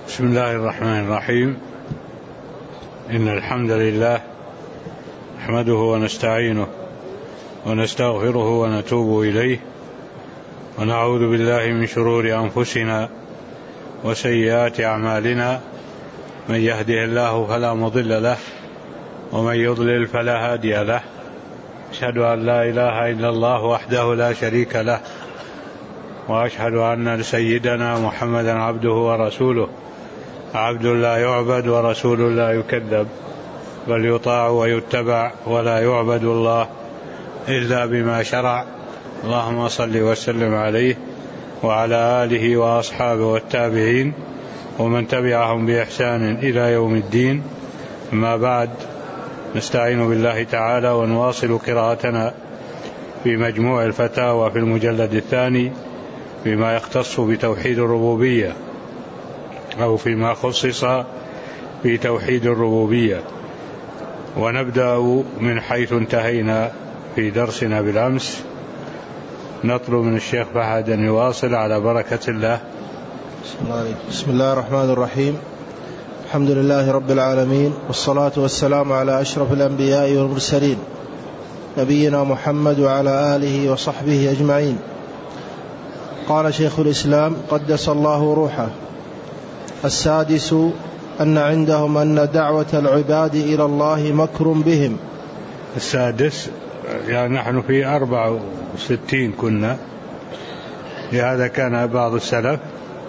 بسم الله الرحمن الرحيم. إن الحمد لله نحمده ونستعينه ونستغفره ونتوب إليه، ونعوذ بالله من شرور أنفسنا وسيئات أعمالنا، من يهده الله فلا مضل له ومن يضلل فلا هادي له. أشهد أن لا إله إلا الله وحده لا شريك له، وأشهد أن سيدنا محمدا عبده ورسوله، عبد لا يعبد ورسول لا يكذب، بل يطاع ويتبع ولا يعبد الله إلا بما شرع. اللهم صل وسلم عليه وعلى آله وأصحابه والتابعين ومن تبعهم بإحسان إلى يوم الدين. أما بعد، نستعين بالله تعالى ونواصل قراءتنا في مجموع الفتاوى في المجلد الثاني بما يختص بتوحيد الربوبية، أو فيما خصص بتوحيد الربوبية. ونبدأ من حيث انتهينا في درسنا بالأمس. نطلب من الشيخ فهد أن يواصل على بركة الله. بسم الله الرحمن الرحيم. الحمد لله رب العالمين، والصلاة والسلام على أشرف الأنبياء والمرسلين، نبينا محمد وعلى آله وصحبه أجمعين. قال شيخ الإسلام قدس الله روحه: السادس أن عندهم أن دعوة العباد إلى الله مكر بهم. السادس يعني نحن في 64 كنا، لهذا كان بعض السلف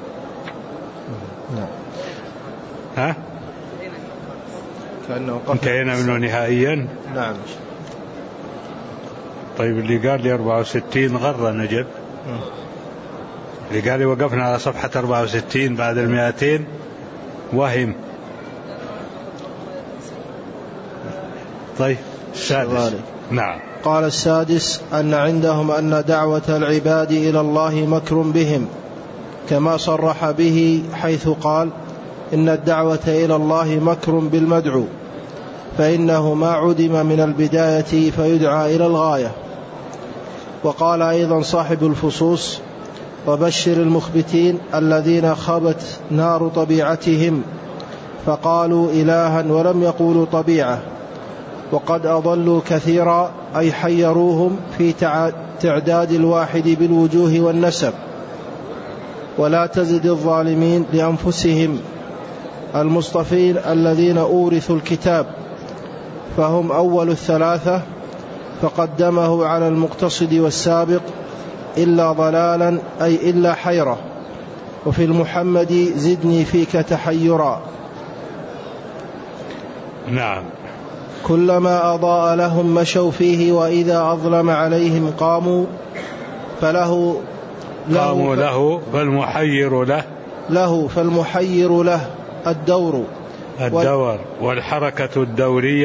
انتهينا منه نهائيا. نعم. طيب، اللي قال لي 64 غر نجد، اللي قال لي وقفنا على صفحة 64 بعد 200 وهم. طيب، السادس. نعم. قال السادس أن عندهم أن دعوة العباد إلى الله مكر بهم، كما صرح به حيث قال: إن الدعوة إلى الله مكر بالمدعو، فإنه ما عدم من البداية فيدعى إلى الغاية. وقال أيضا صاحب الفصوص: وبشر المخبتين الذين خبت نار طبيعتهم فقالوا إلها ولم يقولوا طبيعة، وقد أضلوا كثيرا، أي حيروهم في تعداد الواحد بالوجوه والنسب. ولا تزد الظالمين لأنفسهم المصطفين الذين أورثوا الكتاب، فهم أول الثلاثة، فقدمه على المقتصد والسابق إلا ضلالا، أي إلا حيرة. وفي المحمد زدني فيك تحيرا. نعم. كلما أضاء لهم مشوا فيه، وإذا أظلم عليهم قاموا فالمحير له الدور والحركة الدورية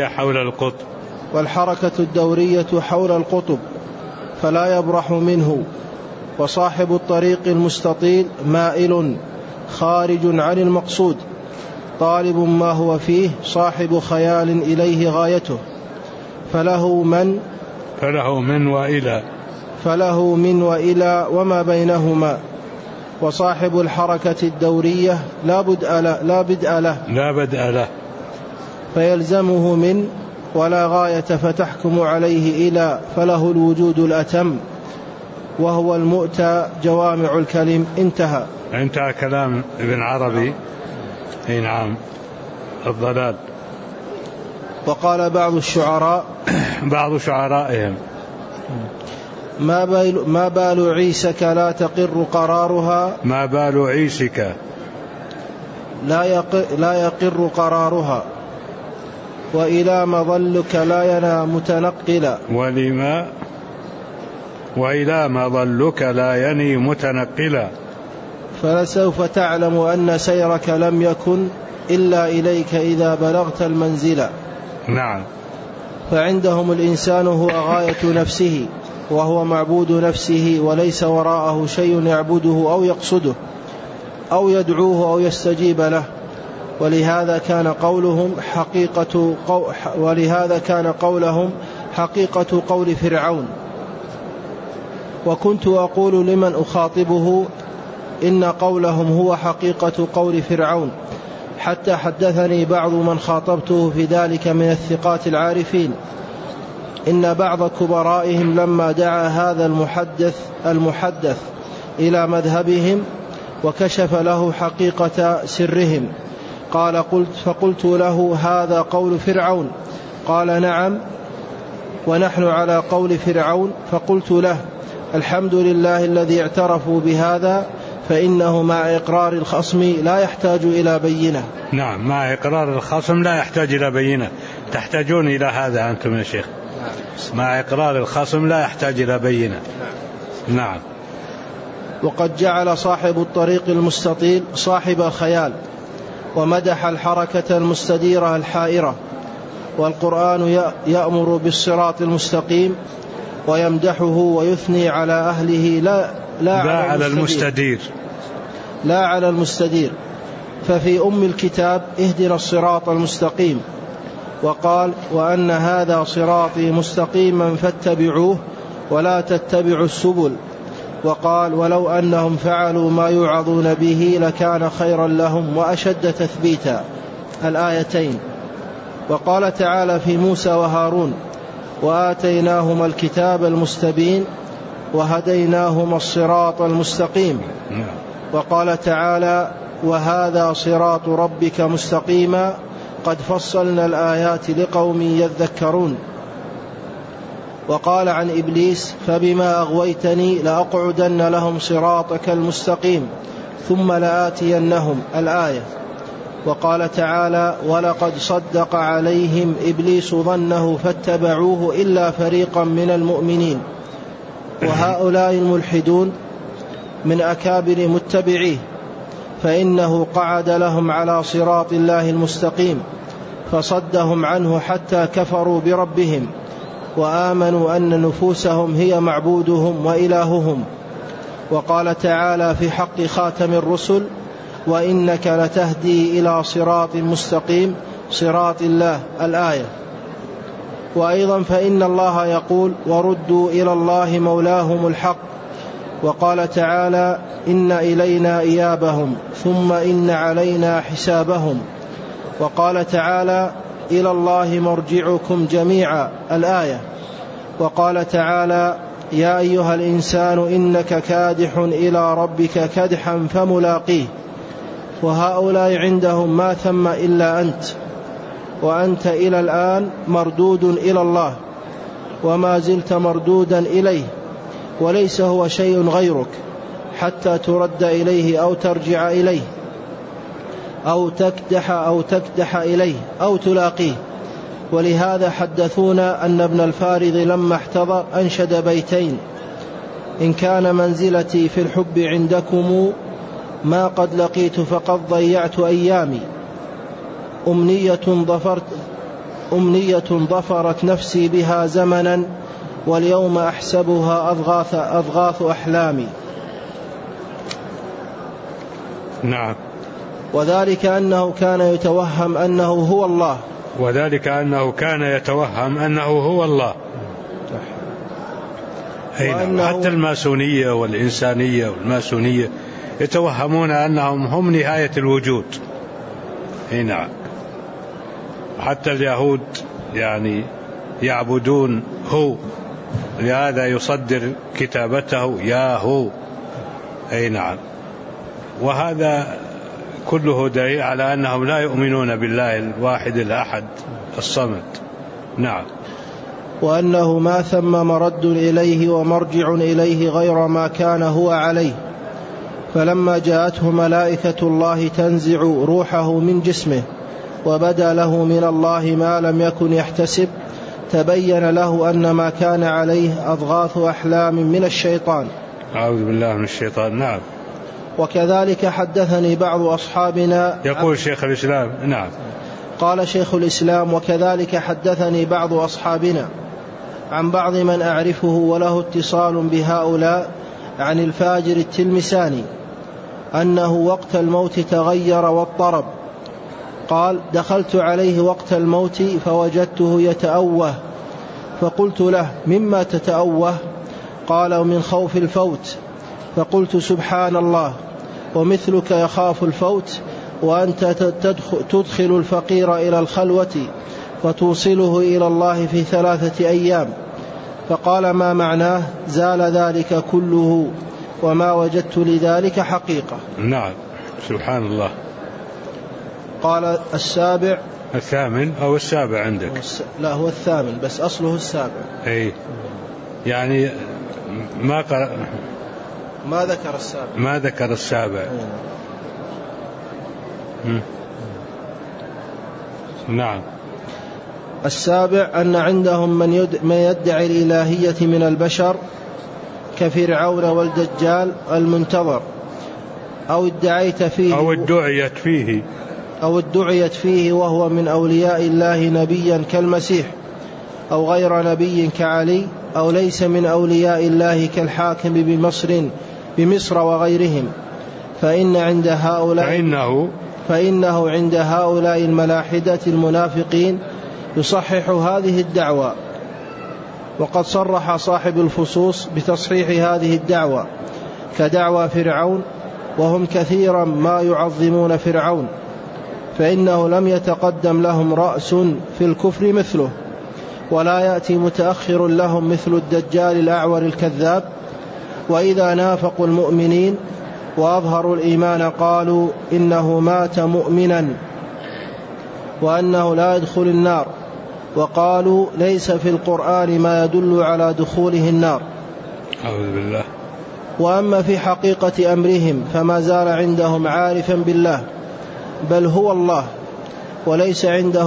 حول القطب فلا يبرح منه. وصاحب الطريق المستطيل مائل خارج عن المقصود، طالب ما هو فيه، صاحب خيال إليه غايته، فله من وإلى وما بينهما. وصاحب الحركة الدورية لا بدء له فيلزمه من، ولا غاية فتحكم عليه إلى، فله الوجود الأتم، وهو المؤتى جوامع الكلم. انتهى كلام ابن عربي. نعم. الضلال. وقال بعض شعرائهم: ما بال عيسك لا تقر قرارها، ما بال عيسك لا يقر قرارها، وإلى مظلك لا ينى متنقلا، وإلى مظلك لا يني متنقلا، فلسوف تعلم أن سيرك لم يكن إلا إليك إذا بلغت المنزل. نعم. فعندهم الإنسان هو غاية نفسه، وهو معبود نفسه، وليس وراءه شيء يعبده أو يقصده أو يدعوه أو يستجيب له. ولهذا كان قولهم حقيقة قول فرعون: وكنت أقول لمن أخاطبه إن قولهم هو حقيقة قول فرعون، حتى حدثني بعض من خاطبته في ذلك من الثقات العارفين إن بعض كبرائهم لما دعا هذا المحدث إلى مذهبهم وكشف له حقيقة سرهم فقلت له هذا قول فرعون؟ قال نعم ونحن على قول فرعون. فقلت له الحمد لله الذي اعترفوا بهذا، فإنه مع إقرار الخصم لا يحتاج إلى بينة. نعم، مع إقرار الخصم لا يحتاج إلى بينة. تحتاجون إلى هذا أنتم يا شيخ. مع إقرار الخصم لا يحتاج إلى بينة. نعم. وقد جعل صاحب الطريق المستطيل صاحب الخيال، ومدح الحركة المستديرة الحائرة، والقرآن يأمر بالصراط المستقيم ويمدحه ويثني على أهله لا على المستدير. ففي أم الكتاب اهدنا الصراط المستقيم، وقال وأن هذا صراطي مستقيما فاتبعوه ولا تتبعوا السبل، وقال ولو أنهم فعلوا ما يوعظون به لكان خيرا لهم وأشد تثبيتا، الآيتين. وقال تعالى في موسى وهارون وآتيناهما الكتاب المستبين وهديناهما الصراط المستقيم. وقال تعالى وهذا صراط ربك مستقيما قد فصلنا الآيات لقوم يذكرون. وقال عن إبليس فبما أغويتني لأقعدن لهم صراطك المستقيم ثم لآتينهم، الآية. وقال تعالى ولقد صدق عليهم إبليس ظنه فاتبعوه إلا فريقا من المؤمنين. وهؤلاء الملحدون من أكابر متبعيه، فإنه قعد لهم على صراط الله المستقيم فصدهم عنه حتى كفروا بربهم وآمنوا أن نفوسهم هي معبودهم وإلههم. وقال تعالى في حق خاتم الرسل وإنك لتهدي إلى صراط مستقيم صراط الله، الآية. وأيضا فإن الله يقول وردوا إلى الله مولاهم الحق. وقال تعالى إن إلينا إيابهم ثم إن علينا حسابهم. وقال تعالى إلى الله مرجعكم جميعا، الآية. وقال تعالى يا أيها الإنسان إنك كادح إلى ربك كدحا فملاقيه. وهؤلاء عندهم ما ثم إلا أنت، وأنت إلى الآن مردود إلى الله وما زلت مردودا إليه، وليس هو شيء غيرك حتى ترد إليه أو ترجع إليه أو تكدح إليه أو تلاقيه. ولهذا حدثونا أن ابن الفارض لما احتضر أنشد بيتين: إن كان منزلتي في الحب عندكم ما قد لقيت فقد ضيعت أيامي، أمنية ظفرت نفسي بها زمنا واليوم أحسبها أضغاث أحلامي. نعم. وذلك أنه كان يتوهم أنه هو الله. حتى الماسونية والإنسانية والماسونية يتوهمون أنهم هم نهاية الوجود. نعم. حتى اليهود يعني يعبدون هو، لهذا يصدر كتابته يا هو. نعم. وهذا كله دليل على أنهم لا يؤمنون بالله الواحد الأحد الصمد. نعم. وأنه ما ثم مرد إليه ومرجع إليه غير ما كان هو عليه. فلما جاءته ملائكة الله تنزع روحه من جسمه وبدا له من الله ما لم يكن يحتسب، تبين له أن ما كان عليه أضغاث أحلام من الشيطان. أعوذ بالله من الشيطان. نعم. وكذلك حدثني بعض أصحابنا، يقول شيخ الإسلام. نعم. قال شيخ الإسلام وكذلك حدثني بعض أصحابنا عن بعض من أعرفه وله اتصال بهؤلاء عن الفاجر التلمساني أنه وقت الموت تغير واضطرب. قال دخلت عليه وقت الموت فوجدته يتأوه، فقلت له مما تتأوه؟ قال من خوف الفوت. فقلت سبحان الله، ومثلك يخاف الفوت، وأنت تدخل الفقير إلى الخلوة فتوصله إلى الله في 3 أيام. فقال: ما معناه؟ زال ذلك كله وما وجدت لذلك حقيقة. نعم، سبحان الله. قال: الثامن أو السابع عندك؟ لا، هو الثامن بس أصله السابع. أي يعني ما ذكر السابع. نعم. السابع أن عندهم من يدعي الإلهية من البشر كفرعون والدجال المنتظر، أو ادعيت فيه أو ادعيت فيه وهو من أولياء الله نبيا كالمسيح، أو غير نبي كعلي، أو ليس من أولياء الله كالحاكم بمصر وغيرهم، فإنه عند هؤلاء الملاحدة المنافقين يصحح هذه الدعوة. وقد صرح صاحب الفصوص بتصحيح هذه الدعوة كدعوى فرعون، وهم كثيرا ما يعظمون فرعون، فإنه لم يتقدم لهم رأس في الكفر مثله، ولا يأتي متأخر لهم مثل الدجال الأعور الكذاب. وإذا نافقوا المؤمنين وأظهروا الإيمان قالوا إنه مات مؤمنا وأنه لا يدخل النار، وقالوا ليس في القرآن ما يدل على دخوله النار. أعوذ بالله. وأما في حقيقة أمرهم فما زال عندهم عارفا بالله، بل هو الله، وليس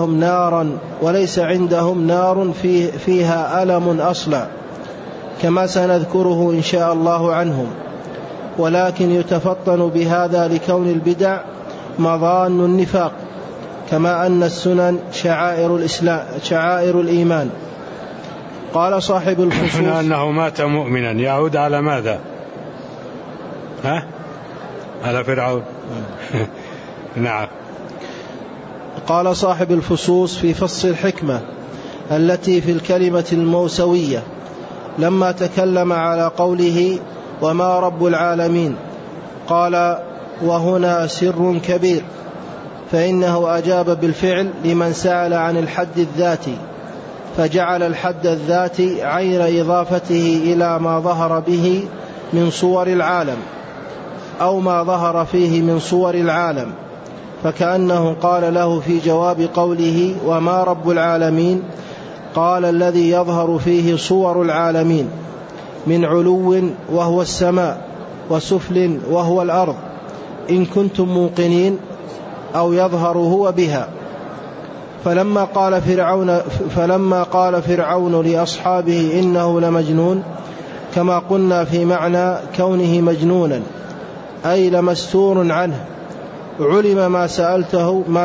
عندهم نار فيها ألم أصلا، كما سنذكره إن شاء الله عنهم. ولكن يتفطن بهذا لكون البدع مظان النفاق، كما أن السنن شعائر الإيمان. قال صاحب الفصوص: أنه مات مؤمنا يعود على ماذا؟ على فرعون. نعم. قال صاحب الفصوص في فص الحكمة التي في الكلمة الموسوية لما تكلم على قوله وما رب العالمين، قال: وهنا سر كبير، فإنه أجاب بالفعل لمن سأل عن الحد الذاتي، فجعل الحد الذاتي عين إضافته إلى ما ظهر به من صور العالم أو ما ظهر فيه من صور العالم، فكأنه قال له في جواب قوله وما رب العالمين، قال: الذي يظهر فيه صور العالمين من علو وهو السماء، وسفل وهو الأرض، إن كنتم موقنين، أو يظهر هو بها. فلما قال فرعون لأصحابه إنه لمجنون، كما قلنا في معنى كونه مجنونا أي لمستور عنه، علم ما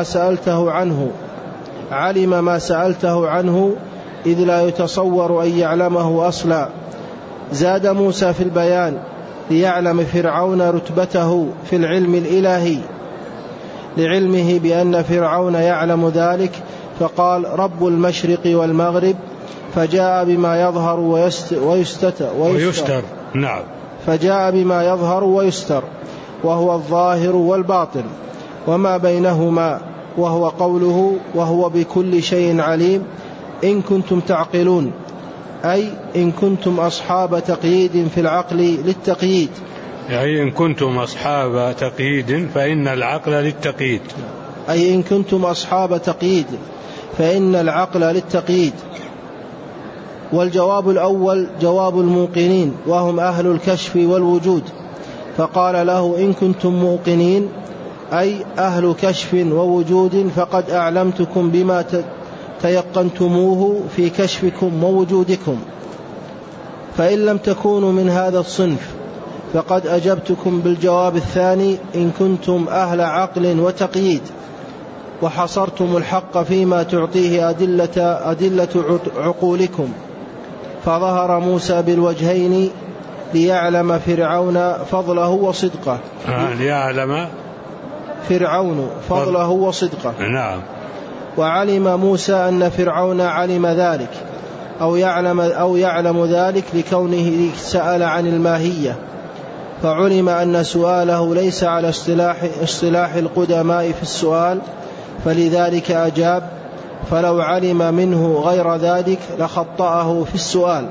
سألته عنه إذ لا يتصور أن يعلمه أصلا. زاد موسى في البيان ليعلم فرعون رتبته في العلم الإلهي لعلمه بأن فرعون يعلم ذلك، فقال: رب المشرق والمغرب، فجاء بما يظهر ويستر. نعم. فجاء بما يظهر ويستر، وهو الظاهر والباطن وما بينهما، وهو قوله وهو بكل شيء عليم، إن كنتم تعقلون، أي إن كنتم أصحاب تقييد في العقل للتقييد، أي إن كنتم أصحاب تقييد فإن العقل للتقييد، أي إن كنتم أصحاب تقييد فإن العقل للتقييد. والجواب الأول جواب الموقنين وهم أهل الكشف والوجود، فقال له: إن كنتم موقنين أي أهل كشف ووجود، فقد أعلمتكم بما تيقنتموه في كشفكم ووجودكم، فإن لم تكونوا من هذا الصنف فقد أجبتكم بالجواب الثاني إن كنتم أهل عقل وتقييد، وحصرتم الحق فيما تعطيه أدلة عقولكم. فظهر موسى بالوجهين ليعلم فرعون فضله وصدقه. ليعلم فرعون فضله وصدقه. نعم. وعلم موسى أن فرعون علم ذلك أو يعلم ذلك لكونه سأل عن الماهية، فعلم أن سؤاله ليس على اصطلاح القدماء في السؤال، فلذلك أجاب، فلو علم منه غير ذلك لخطأه في السؤال.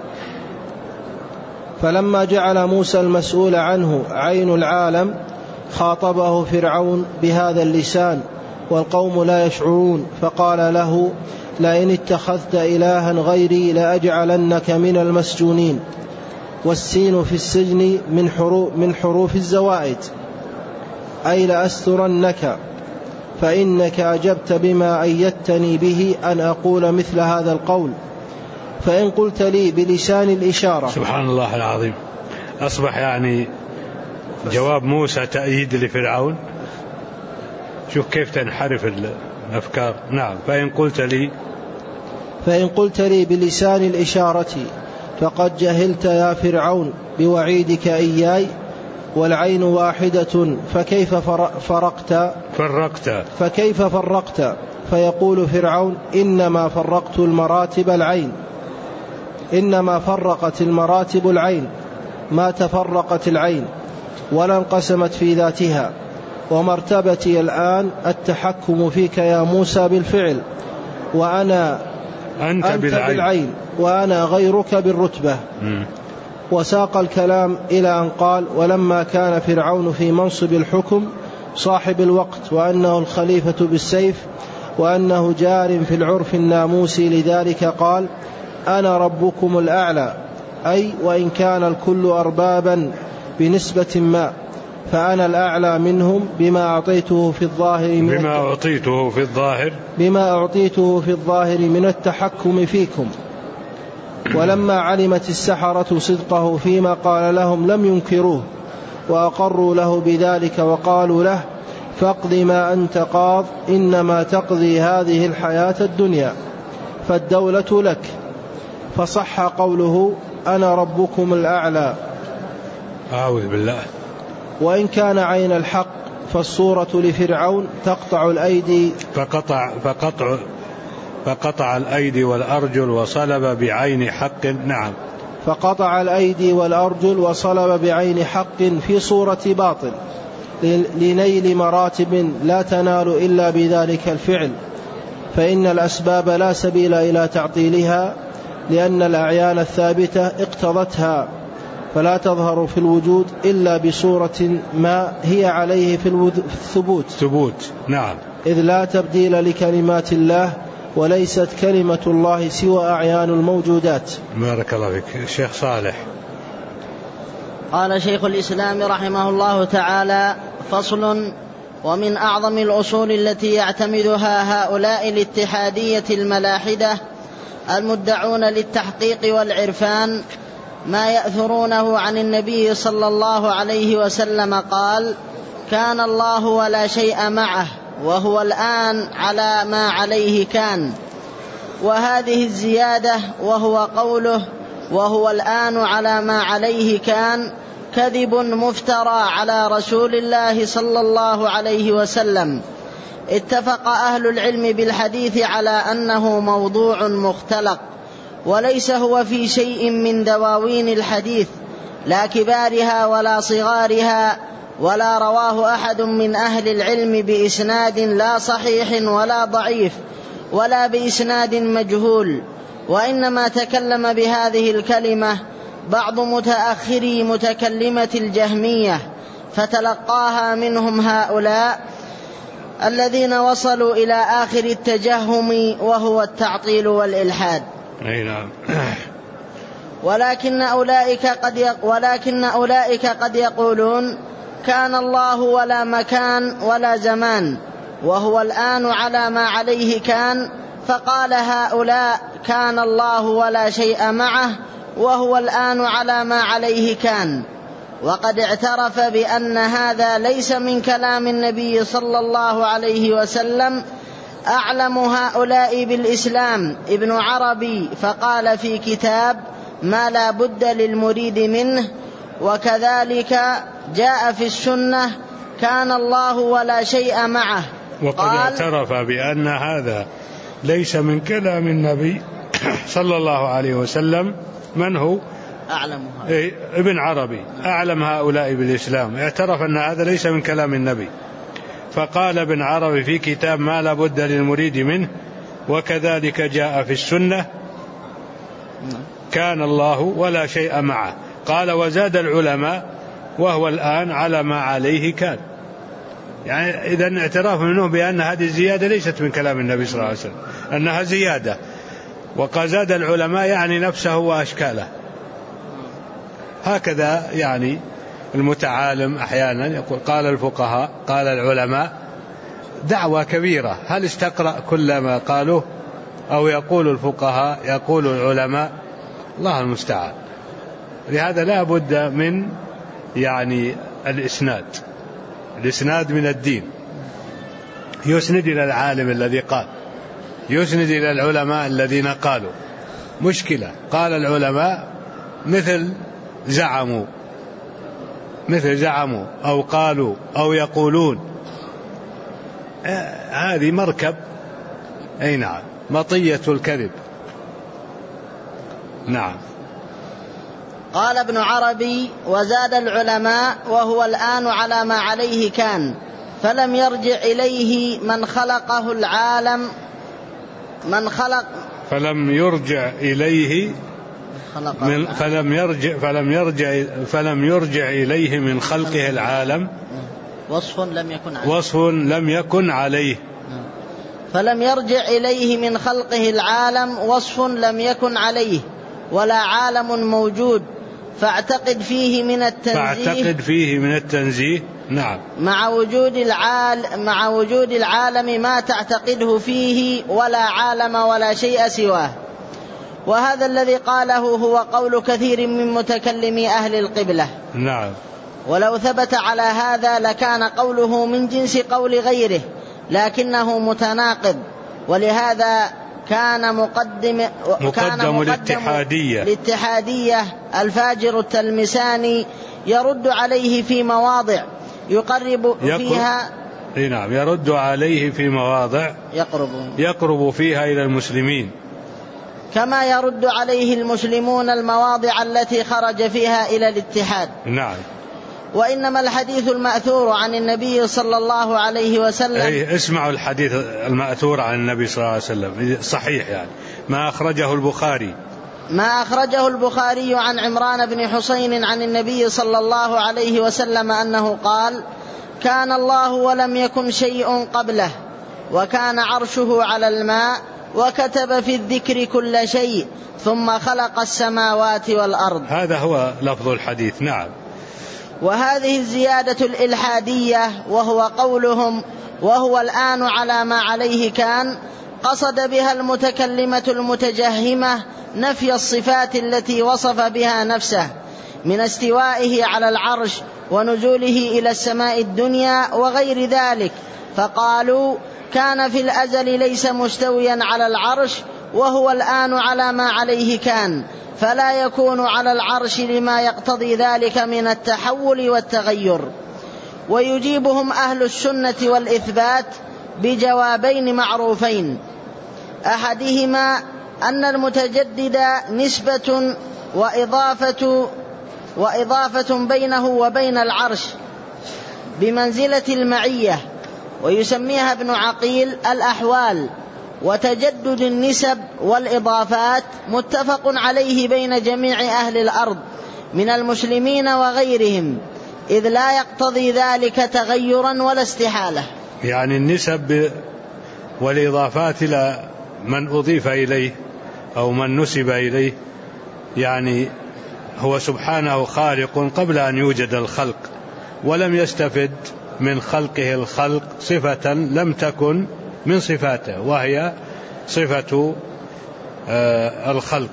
فلما جعل موسى المسؤول عنه عين العالم خاطبه فرعون بهذا اللسان والقوم لا يشعرون، فقال له: لئن اتخذت إلها غيري لأجعلنك من المسجونين. والسين في السجن من حروف الزوائد، أي لأسترنك، فإنك أجبت بما أيدتني به أن أقول مثل هذا القول. فإن قلت لي بلسان الإشارة. سبحان الله العظيم. أصبح يعني جواب موسى تأييد لفرعون. شوف كيف تنحرف الأفكار. نعم. فإن قلت لي بلسان الإشارة فقد جهلت يا فرعون بوعيدك إياي، والعين واحدة فكيف فرقت. فيقول فرعون: إنما فرقت إنما فرقت المراتب العين، ما تفرقت العين ولا انقسمت في ذاتها. ومرتبتي الآن التحكم فيك يا موسى بالفعل، وأنا أنت بالعين، وأنا غيرك بالرتبة. وساق الكلام إلى أن قال: ولما كان فرعون في منصب الحكم صاحب الوقت، وأنه الخليفة بالسيف، وأنه جار في العرف الناموسي، لذلك قال: أنا ربكم الأعلى، أي وإن كان الكل أربابا بنسبة ما، فأنا الأعلى منهم بما أعطيته في الظاهر من التحكم فيكم. ولما علمت السحرة صدقه فيما قال لهم لم ينكروه، وأقروا له بذلك، وقالوا له: فاقض ما أنت قاض، إنما تقضي هذه الحياة الدنيا، فالدولة لك. فصح قوله: أنا ربكم الأعلى. أعوذ بالله. وإن كان عين الحق فالصورة لفرعون تقطع الأيدي، فقطع الأيدي والأرجل وصلب بعين حق. نعم. فقطع الأيدي والأرجل وصلب بعين حق في صورة باطل، لنيل مراتب لا تنال إلا بذلك الفعل، فإن الأسباب لا سبيل إلى تعطيلها، لأن الأعيان الثابتة اقتضتها، فلا تظهر في الوجود إلا بصورة ما هي عليه في الثبوت. نعم. إذ لا تبديل لكلمات الله، وليست كلمة الله سوى أعيان الموجودات. بارك الله فيك. الشيخ صالح. قال شيخ الإسلام رحمه الله تعالى: فصل: ومن أعظم الأصول التي يعتمدها هؤلاء الاتحادية الملاحدة المدعون للتحقيق والعرفان ما يأثرونه عن النبي صلى الله عليه وسلم قال: كان الله ولا شيء معه، وهو الآن على ما عليه كان. وهذه الزيادة وهو قوله وهو الآن على ما عليه كان كذب مفترى على رسول الله صلى الله عليه وسلم. اتفق أهل العلم بالحديث على أنه موضوع مختلق، وليس هو في شيء من دواوين الحديث، لا كبارها ولا صغارها، ولا رواه أحد من أهل العلم بإسناد لا صحيح ولا ضعيف، ولا بإسناد مجهول. وإنما تكلم بهذه الكلمة بعض متأخري متكلمة الجهمية، فتلقاها منهم هؤلاء الذين وصلوا إلى آخر التجهم، وهو التعطيل والإلحاد. نعم. ولكن أولئك قد يقولون: كان الله ولا مكان ولا زمان، وهو الآن على ما عليه كان. فقال هؤلاء: كان الله ولا شيء معه، وهو الآن على ما عليه كان. وقد اعترف بأن هذا ليس من كلام النبي صلى الله عليه وسلم أعلم هؤلاء بالإسلام ابن عربي، فقال في كتاب: ما لا بد للمريد منه. وكذلك جاء في السنة: كان الله ولا شيء معه. وقد اعترف بأن هذا ليس من كلام النبي صلى الله عليه وسلم. من هو؟ أعلمها ابن عربي أعلم هؤلاء بالإسلام، اعترف أن هذا ليس من كلام النبي، فقال ابن عربي في كتاب ما لا بد للمريد منه وكذلك جاء في السنة كان الله ولا شيء معه. قال وزاد العلماء وهو الآن على ما عليه كان. يعني إذن اعتراف منه بأن هذه الزيادة ليست من كلام النبي صلى الله عليه وسلم، أنها زيادة، وقد زاد العلماء يعني نفسه وأشكاله. هكذا يعني المتعالم أحيانا يقول قال الفقهاء قال العلماء، دعوة كبيرة، هل استقرأ كل ما قالوه؟ أو يقول الفقهاء يقول العلماء؟ الله المستعان. لهذا لا بد من يعني الإسناد من الدين، يسند إلى العالم الذي قال، يسند إلى العلماء الذين قالوا. مشكلة قال العلماء مثل زعموا أو قالوا أو يقولون، هذه مركب أي نعم مطية الكذب. نعم. قال ابن عربي وزاد العلماء وهو الآن على ما عليه كان، فلم يرجع إليه من خلقه العالم فلم يرجع إليه من خلقه العالم وصف لم يكن عليه فلم يرجع إليه من خلقه العالم وصف لم يكن عليه ولا عالم موجود، فاعتقد فيه من التنزيه نعم مع وجود العالم ما تعتقده فيه ولا عالم ولا شيء سواه. وهذا الذي قاله هو قول كثير من متكلمي أهل القبلة. نعم. ولو ثبت على هذا لكان قوله من جنس قول غيره، لكنه متناقض، ولهذا كان مقدم الاتحادية الفاجر التلمساني يرد عليه في مواضع يقرب فيها إلى المسلمين، كما يرد عليه المسلمون المواضع التي خرج فيها إلى الاتحاد. نعم. وإنما الحديث المأثور عن النبي صلى الله عليه وسلم، اسمعوا الحديث المأثور عن النبي صلى الله عليه وسلم صحيح، يعني ما أخرجه البخاري عن عمران بن حسين عن النبي صلى الله عليه وسلم أنه قال كان الله ولم يكن شيء قبله وكان عرشه على الماء وكتب في الذكر كل شيء ثم خلق السماوات والأرض. هذا هو لفظ الحديث. نعم. وهذه الزيادة الإلحادية وهو قولهم وهو الآن على ما عليه كان، قصد بها المتكلمة المتجهمة نفي الصفات التي وصف بها نفسه من استوائه على العرش ونزوله إلى السماء الدنيا وغير ذلك، فقالوا كان في الأزل ليس مستويا على العرش وهو الآن على ما عليه كان، فلا يكون على العرش لما يقتضي ذلك من التحول والتغير. ويجيبهم أهل السنة والإثبات بجوابين معروفين، أحدهما أن المتجدد نسبة وإضافة بينه وبين العرش بمنزلة المعية، ويسميها ابن عقيل الأحوال. وتجدد النسب والإضافات متفق عليه بين جميع أهل الأرض من المسلمين وغيرهم، إذ لا يقتضي ذلك تغيرا ولا استحالة. يعني النسب والإضافات إلى من أضيف إليه أو من نسب إليه، يعني هو سبحانه خالق قبل أن يوجد الخلق، ولم يستفد من خلقه الخلق صفة لم تكن من صفاته وهي صفة الخلق.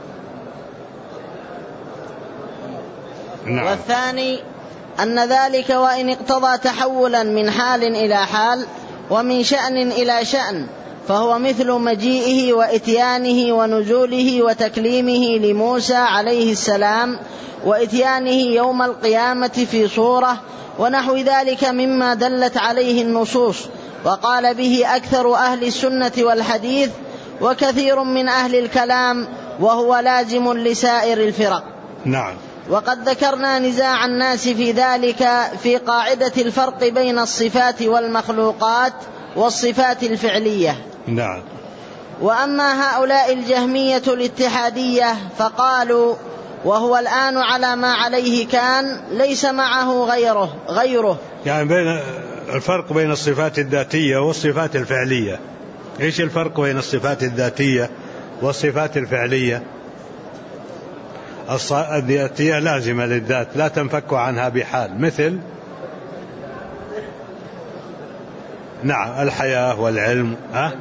نعم. والثاني أن ذلك وإن اقتضى تحولا من حال إلى حال ومن شأن إلى شأن فهو مثل مجيئه وإتيانه ونزوله وتكليمه لموسى عليه السلام وإتيانه يوم القيامة في صورة ونحو ذلك مما دلت عليه النصوص، وقال به أكثر أهل السنة والحديث وكثير من أهل الكلام، وهو لازم لسائر الفرق. نعم. وقد ذكرنا نزاع الناس في ذلك في قاعدة الفرق بين الصفات والمخلوقات والصفات الفعلية. نعم. وأما هؤلاء الجهمية الاتحادية فقالوا وهو الآن على ما عليه كان ليس معه غيره. يعني بين الفرق بين الصفات الذاتية والصفات الفعلية. إيش الفرق بين الصفات الذاتية والصفات الفعلية؟ الذاتية لازمة للذات لا تنفك عنها بحال، مثل نعم الحياة والعلم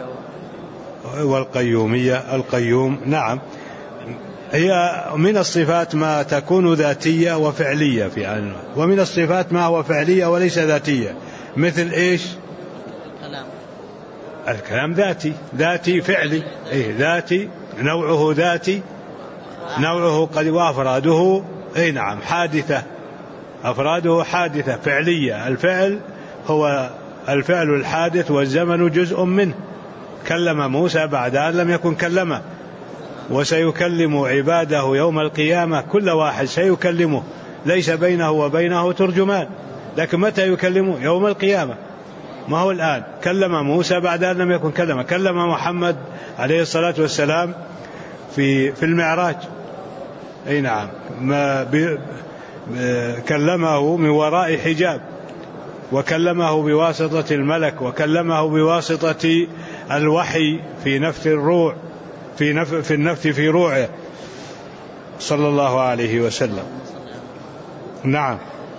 والقيومية. القيوم نعم هي من الصفات ما تكون ذاتية وفعلية في علم، ومن الصفات ما هو فعلية وليس ذاتية، مثل إيش؟ الكلام ذاتي فعلي، ذاتي نوعه ذاتي، نوعه قد وأفراده نعم حادثة، أفراده حادثة فعلية. الفعل هو الفعل الحادث والزمن جزء منه. كلم موسى بعد أن لم يكن كلمه، وسيكلم عباده يوم القيامة، كل واحد سيكلمه ليس بينه وبينه ترجمان، لكن متى يكلمه؟ يوم القيامة، ما هو الآن. كلم موسى بعد أن لم يكن كلمه، كلم محمد عليه الصلاة والسلام في المعراج، نعم كلمه من وراء حجاب، وكلمه بواسطة الملك، وكلمه بواسطة الوحي في نفث الروح في النفث في روعه صلى الله عليه وسلم. نعم.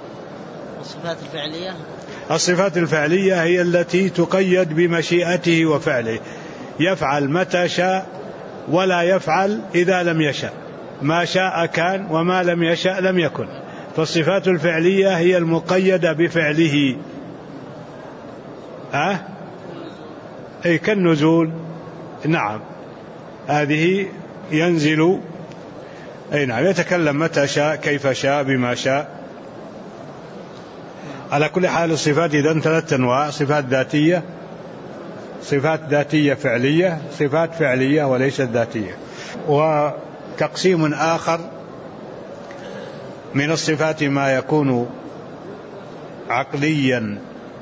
الصفات الفعلية هي التي تقيد بمشيئته وفعله، يفعل متى شاء ولا يفعل إذا لم يشاء، ما شاء كان وما لم يشاء لم يكن. فالصفات الفعلية هي المقيدة بفعله، كالنزول، نعم هذه ينزل، نعم يتكلم متى شاء كيف شاء بما شاء. على كل حال الصفات إذن 3 أنواع: صفات ذاتية، صفات ذاتية فعلية، صفات فعلية وليست ذاتية. وتقسيم آخر من الصفات ما يكون عقليا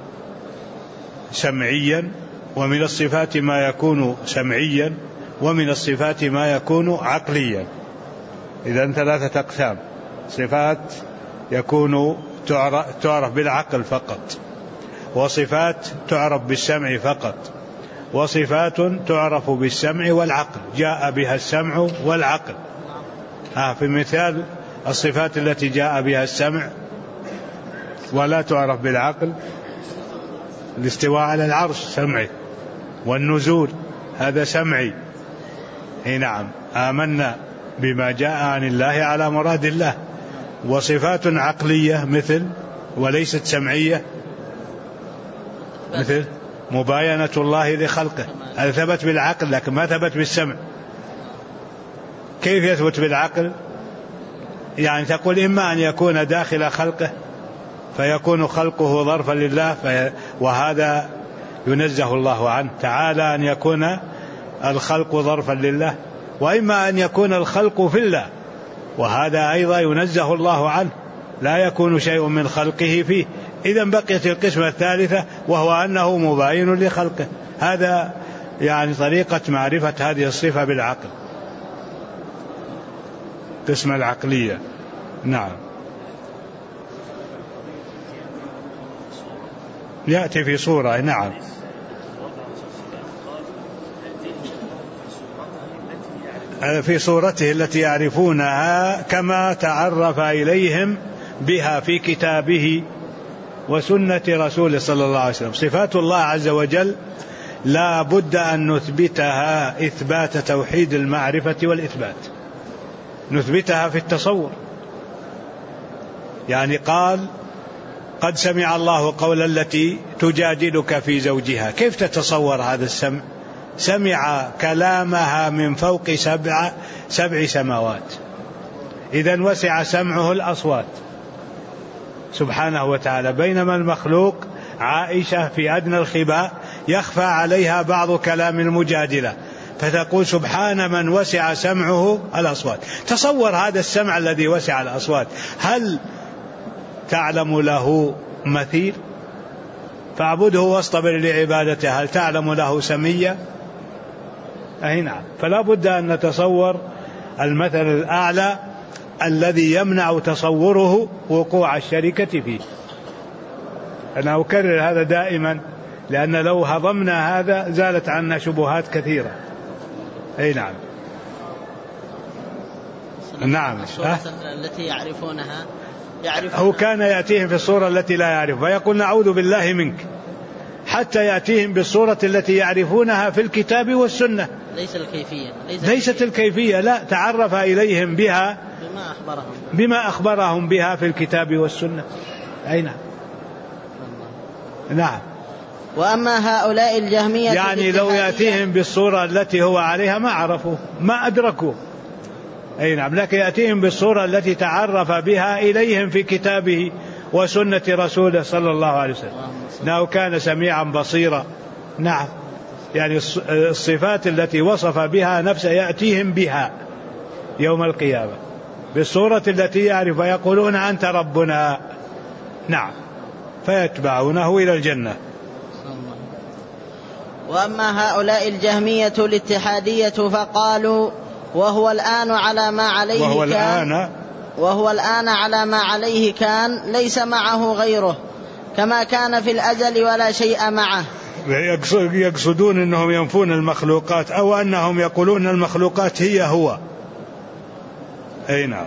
سمعيا، ومن الصفات ما يكون سمعيا، ومن الصفات ما يكون عقليا. إذن 3 أقسام: صفات يكون تعرف بالعقل فقط، وصفات تعرف بالسمع فقط، وصفات تعرف بالسمع والعقل، جاء بها السمع والعقل. في مثال الصفات التي جاء بها السمع ولا تعرف بالعقل: الاستواء على العرش سمعي، والنزول هذا سمعي، نعم آمنا بما جاء عن الله على مراد الله. وصفات عقلية مثل وليست سمعية، مثل مباينة الله لخلقه، هذا ثبت بالعقل لكن ما ثبت بالسمع. كيف يثبت بالعقل؟ يعني تقول إما أن يكون داخل خلقه فيكون خلقه ظرفا لله، وهذا ينزه الله عنه تعالى أن يكون الخلق ظرفا لله، وإما أن يكون الخلق في الله، وهذا أيضا ينزه الله عنه، لا يكون شيء من خلقه فيه. إذن بقيت القسمة الثالثة وهو أنه مباين لخلقه. هذا يعني طريقة معرفة هذه الصفة بالعقل، قسمة العقلية. نعم يأتي في صورة، نعم في صورته التي يعرفونها كما تعرف إليهم بها في كتابه وسنة رسوله صلى الله عليه وسلم. صفات الله عز وجل لا بد أن نثبتها إثبات توحيد المعرفة والإثبات، نثبتها في التصور. يعني قال: قد سمع الله قول التي تجادلك في زوجها. كيف تتصور هذا السمع؟ سمع كلامها من فوق 7 سماوات، إذن وسع سمعه الأصوات سبحانه وتعالى، بينما المخلوق عائشة في أدنى الخباء يخفى عليها بعض كلام المجادلة، فتقول سبحان من وسع سمعه الأصوات. تصور هذا السمع الذي وسع الأصوات، هل تعلم له مثيل؟ فاعبده واصطبر لعبادته، هل تعلم له سميا؟ أي نعم. فلا بد أن نتصور المثل الأعلى الذي يمنع تصوره وقوع الشركة فيه. أنا أكرر هذا دائما، لأن لو هضمنا هذا زالت عنا شبهات كثيرة. أي نعم. نعم. التي يعرفونها هو كان يأتيهم في الصورة التي لا يعرف فيقول نعوذ بالله منك، حتى يأتيهم بالصورة التي يعرفونها في الكتاب والسنة. ليست الكيفية، لا، تعرف إليهم بها بما أخبرهم بها في الكتاب والسنة. أي نعم. نعم. وأما هؤلاء الجهمية يعني لو يأتيهم بالصورة التي هو عليها ما عرفوا، ما أدركوا. أي نعم. لكن يأتيهم بالصورة التي تعرف بها إليهم في كتابه وسنة رسوله صلى الله عليه وسلم، إنه كان سميعا بصيرا. نعم. يعني الصفات التي وصف بها نفسه يأتيهم بها يوم القيامة بالصورة التي يعرف، ويقولون أنت ربنا. نعم. فيتبعونه إلى الجنة. وأما هؤلاء الجهمية الاتحادية فقالوا وهو الآن على ما عليه كان ليس معه غيره كما كان في الأزل ولا شيء معه. يقصدون أنهم ينفون المخلوقات، أو أنهم يقولون المخلوقات هي هو. أي نعم.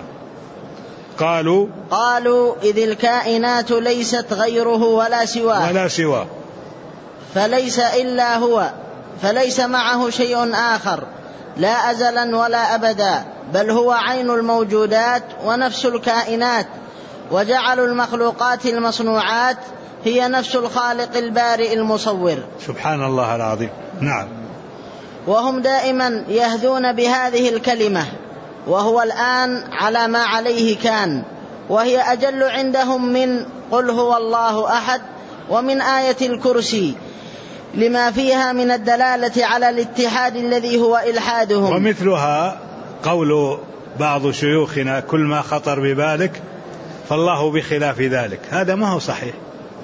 قالوا إذ الكائنات ليست غيره ولا سواه فليس إلا هو، فليس معه شيء آخر لا أزلا ولا أبدا، بل هو عين الموجودات ونفس الكائنات، وجعلوا المخلوقات المصنوعات هي نفس الخالق البارئ المصور. سبحان الله العظيم. نعم. وهم دائما يهذون بهذه الكلمة وهو الآن على ما عليه كان، وهي أجل عندهم من قل هو الله أحد ومن آية الكرسي، لما فيها من الدلالة على الاتحاد الذي هو إلحادهم. ومثلها قول بعض شيوخنا كل ما خطر ببالك فالله بخلاف ذلك، هذا ما هو صحيح.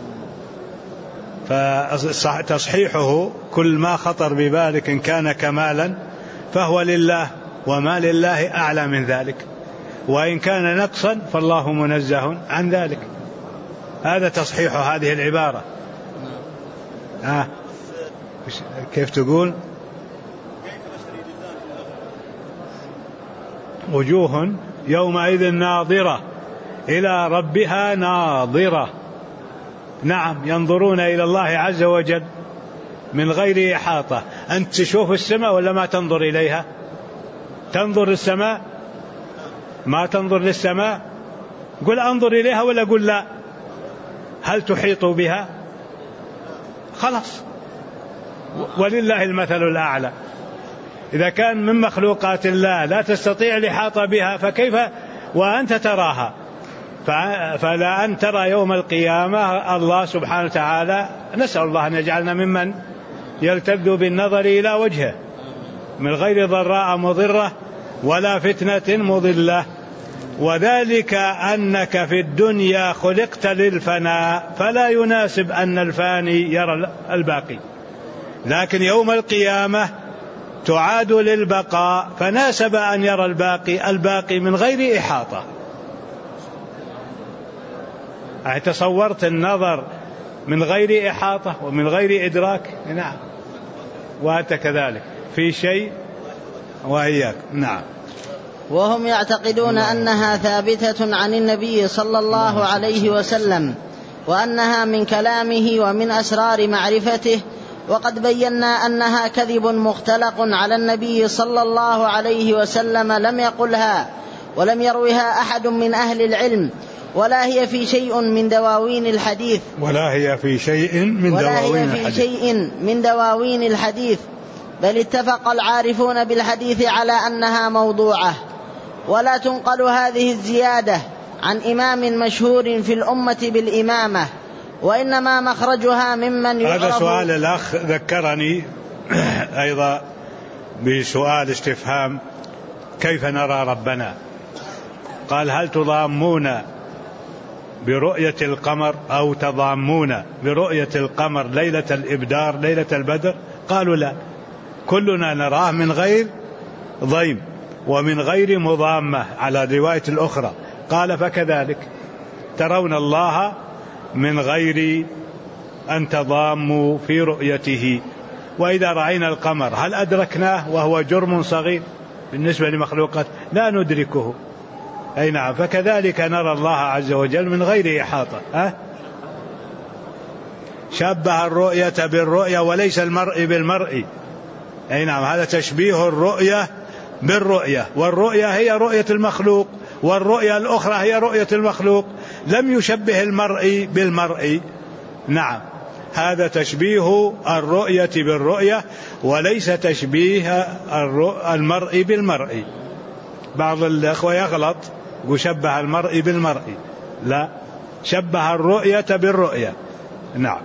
فتصحيحه كل ما خطر ببالك إن كان كمالا فهو لله، وما لله أعلى من ذلك، وإن كان نقصا فالله منزه عن ذلك. هذا تصحيح هذه العبارة. كيف تقول؟ وجوه يومئذ ناظرة إلى ربها ناظرة. نعم. ينظرون إلى الله عز وجل من غير إحاطة. أنت تشوف السماء ولا ما تنظر إليها؟ تنظر للسماء؟ ما تنظر للسماء؟ قل أنظر إليها ولا قل لا؟ هل تحيط بها؟ خلاص. ولله المثل الأعلى. إذا كان من مخلوقات الله لا تستطيع الإحاطة بها فكيف وأنت تراها؟ فلا أن ترى يوم القيامة الله سبحانه وتعالى، نسأل الله أن يجعلنا ممن يلتذ بالنظر إلى وجهه من غير ضراء مضرة ولا فتنة مضلة. وذلك أنك في الدنيا خلقت للفناء، فلا يناسب أن الفاني يرى الباقي، لكن يوم القيامة تعاد للبقاء، فناسب أن يرى الباقي من غير إحاطة. تصورت النظر من غير إحاطة ومن غير إدراك؟ نعم. وأنت كذلك في شيء وإياك. نعم. وهم يعتقدون أنها ثابتة عن النبي صلى الله عليه وسلم، وأنها من كلامه ومن أسرار معرفته، وقد بينا أنها كذب مختلق على النبي صلى الله عليه وسلم، لم يقلها ولم يروها أحد من أهل العلم، ولا هي في شيء من دواوين الحديث بل اتفق العارفون بالحديث على أنها موضوعة. ولا تنقل هذه الزيادة عن إمام مشهور في الأمة بالإمامة، وإنما مخرجها ممن يعرف. هذا سؤال الأخ ذكرني أيضا بسؤال استفهام: كيف نرى ربنا؟ قال: هل تضامون برؤية القمر أو تضامون برؤية القمر ليلة الإبدار ليلة البدر؟ قالوا: لا، كلنا نراه من غير ضيم ومن غير مضامة على الرواية الأخرى. قال: فكذلك ترون الله من غير أن تضاموا في رؤيته. وإذا رأينا القمر هل أدركناه وهو جرم صغير بالنسبة لمخلوقات؟ لا ندركه. أي نعم، فكذلك نرى الله عز وجل من غير إحاطة. شبه الرؤية بالرؤية وليس المرء بالمرء. أي نعم، هذا تشبيه الرؤية بالرؤية، والرؤية هي رؤية المخلوق، والرؤية الأخرى هي رؤية المخلوق. لم يشبه المرء بالمرء. نعم، هذا تشبيه الرؤية بالرؤية وليس تشبيه المرء بالمرء. بعض الأخوة يغلط وشبه المرء بالمرء، لا، شبه الرؤية بالرؤية. نعم،